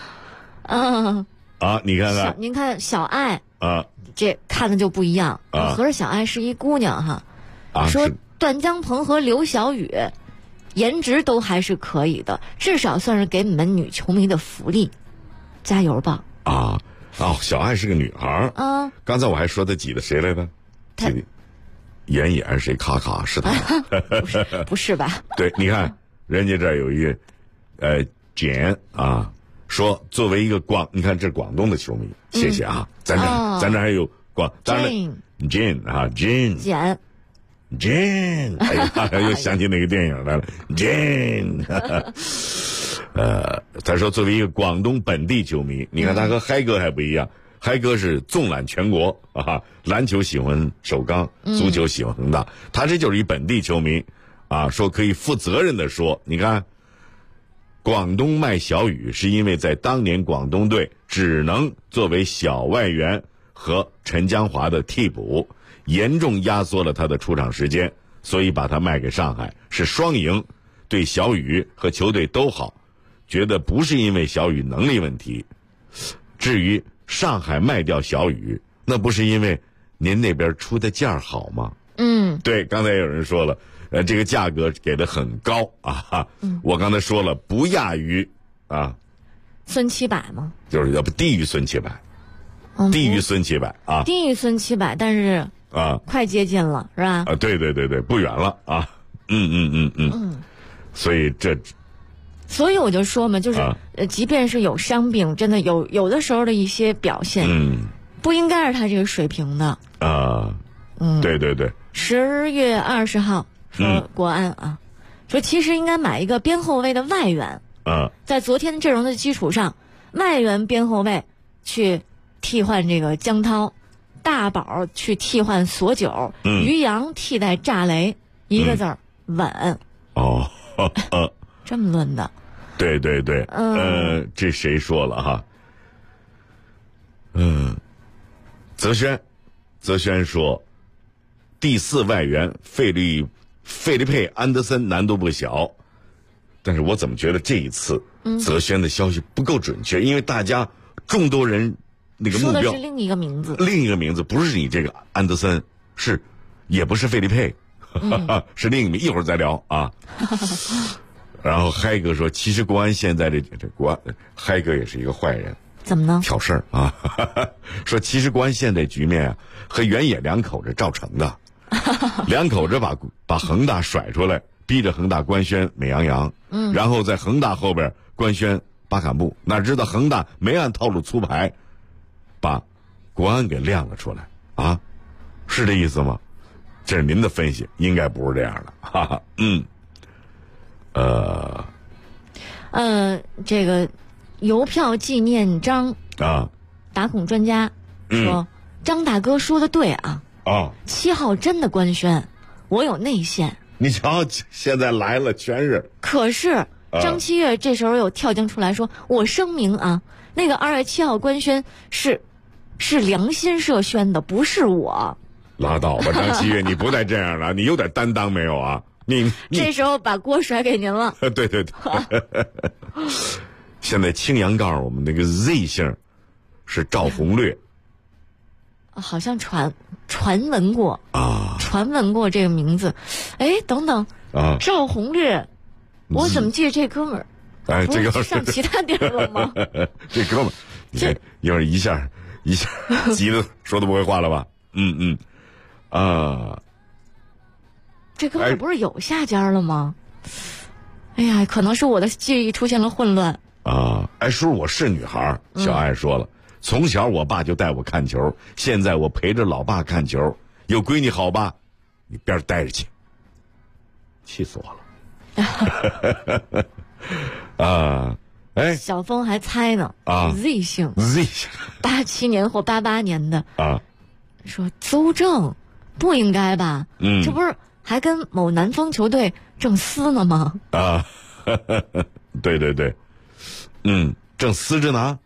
啊。你看看。 您看小爱啊。 这看的就不一样啊！ 合着小爱是一姑娘哈，说是段江鹏和刘小雨颜值都还是可以的，至少算是给你们女球迷的福利，加油吧！ 小爱是个女孩啊。 刚才我还说她挤的谁来着？严也还是谁？卡卡是她？ 不是吧？ 对，你看人家这儿有一个简啊。说作为一个你看这是广东的球迷，谢谢啊，咱这还有当然 Jane 啊 Jane， 哎呀，又想起那个电影来了 Jane。他说作为一个广东本地球迷，你看他和嗨哥还不一样。嗨哥是纵览全国啊，篮球喜欢首钢，足球喜欢恒大，他这就是一本地球迷啊，说可以负责任的说，你看广东卖小雨是因为在当年广东队只能作为小外援和陈江华的替补，严重压缩了他的出场时间，所以把他卖给上海，是双赢，对小雨和球队都好，觉得不是因为小雨能力问题。至于上海卖掉小雨，那不是因为您那边出的价好吗？对，刚才有人说了，这个价格给的很高啊。我刚才说了，不亚于啊孙700吗？ 就是要不低于孙700，低于孙700啊， 低于孙700，但是啊， 快接近了，是吧？ 啊，对，不远了啊。所以我就说嘛，就是即便是有伤病，真的有的时候的一些表现，不应该是他这个水平的啊。对。 10月20号说国安啊，说其实应该买一个边后卫的外援啊，在昨天阵容的基础上，外援边后卫去替换这个江涛，大宝去替换索九，于洋替代炸雷，一个字儿稳。这么论的。 对，这谁说了哈？泽轩说，第4外援费利佩·安德森难度不小，但是我怎么觉得这一次泽轩的消息不够准确，因为大家众多人那个目标说的是另一个名字， 不是你这个安德森，也不是费利佩，是另一个名，一会儿再聊啊。然后嗨哥说，其实国安现在这国安，嗨哥也是一个坏人。 怎么呢？ 挑事儿啊！说其实国安现在局面啊，和原野两口子造成的，两口子把恒大甩出来，逼着恒大官宣美羊羊，然后在恒大后边官宣巴坎布，哪知道恒大没按套路出牌，把国安给亮了出来啊！是这意思吗？这是您的分析，应该不是这样的，哈哈， 这个邮票纪念章啊， 打孔专家说，张大哥说的对啊，7号真的官宣，我有内线。 你瞧，现在来了全是。 可是张七月这时候又跳将出来说，我声明啊，那个2月7号官宣是良心社宣的，不是我。 拉倒吧，张七月，你不带这样了，你有点担当没有啊？你这时候把锅甩给您了。 对。现在青阳告诉我们，那个 Z 姓是赵宏略， 好像传闻过啊， 传闻过这个名字。哎，等等啊， 赵宏略，我怎么记得这哥们儿？ 哎，这个上其他地儿了吗？ 这哥们儿，你看一会儿一下急的说都不会话了吧？ 这哥们儿不是有下家了吗？哎呀，可能是我的记忆出现了混乱啊！哎，叔，我是女孩，小爱说了，从小我爸就带我看球，现在我陪着老爸看球，有闺女好吧？你边儿待着去，气死我了！啊，哎， 小峰还猜呢啊 ，Z 姓 ，87 年或88年的啊， 说邹正不应该吧？这不是还跟某南方球队正撕呢吗？ 啊，对，正撕着呢。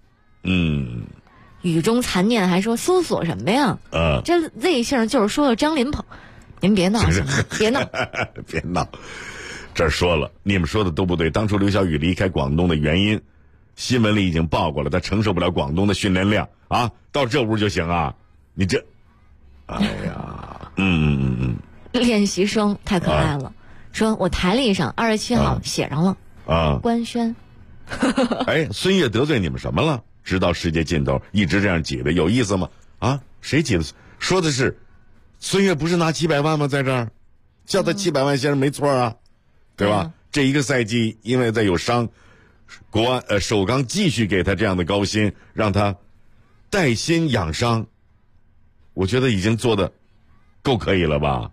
雨中残念还说搜索什么呀？这 Z 姓就是说的张林鹏，您别闹行吗？别闹， 别闹。这儿说了，你们说的都不对。当初刘晓宇离开广东的原因，新闻里已经报过了，他承受不了广东的训练量啊，到这屋就行啊。你这，哎呀， 练习生太可爱了，说我台历上2月7号写上了啊， 官宣。 哎，孙悦得罪你们什么了？直到世界尽头一直这样挤的，有意思吗？啊，谁挤的？说的是孙悦不是拿700万吗？在这儿叫他700万先生没错啊，对吧？这一个赛季因为在有伤，国安首钢继续给他这样的高薪，让他带薪养伤， 我觉得已经做的够可以了吧？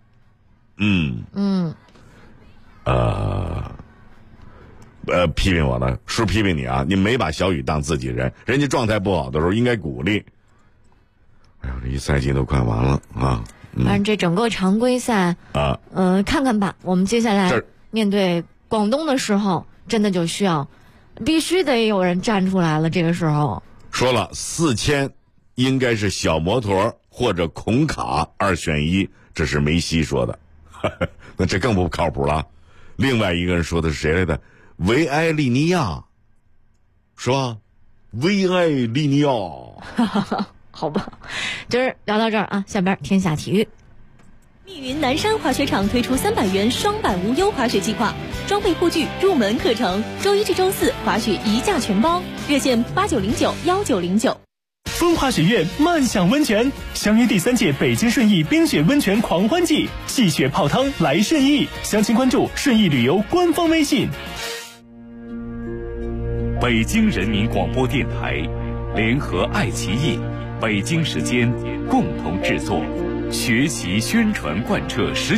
批评我呢，是批评你啊！你没把小雨当自己人，人家状态不好的时候应该鼓励。哎呦，这一赛季都快完了啊！ 反正这整个常规赛啊， 看看吧，我们接下来面对广东的时候，真的就需要必须得有人站出来了。这个时候说了，4000应该是小摩托或者孔卡2选1，这是梅西说的，那这更不靠谱了。另外一个人说的是谁来的？维埃利尼亚，是吧？维埃利尼亚， 好吧，今儿聊到这儿啊，下边天下体育。 密云南山滑雪场推出300元双板无忧滑雪计划，装备护具、入门课程，周一至周四滑雪一价全包，热线89091909。 风华雪苑慢享温泉，相约第3届北京顺义冰雪温泉狂欢季，戏雪泡汤来顺义，详情关注顺义旅游官方微信。 北京人民广播电台联合爱奇艺、北京时间共同制作，学习宣传贯彻19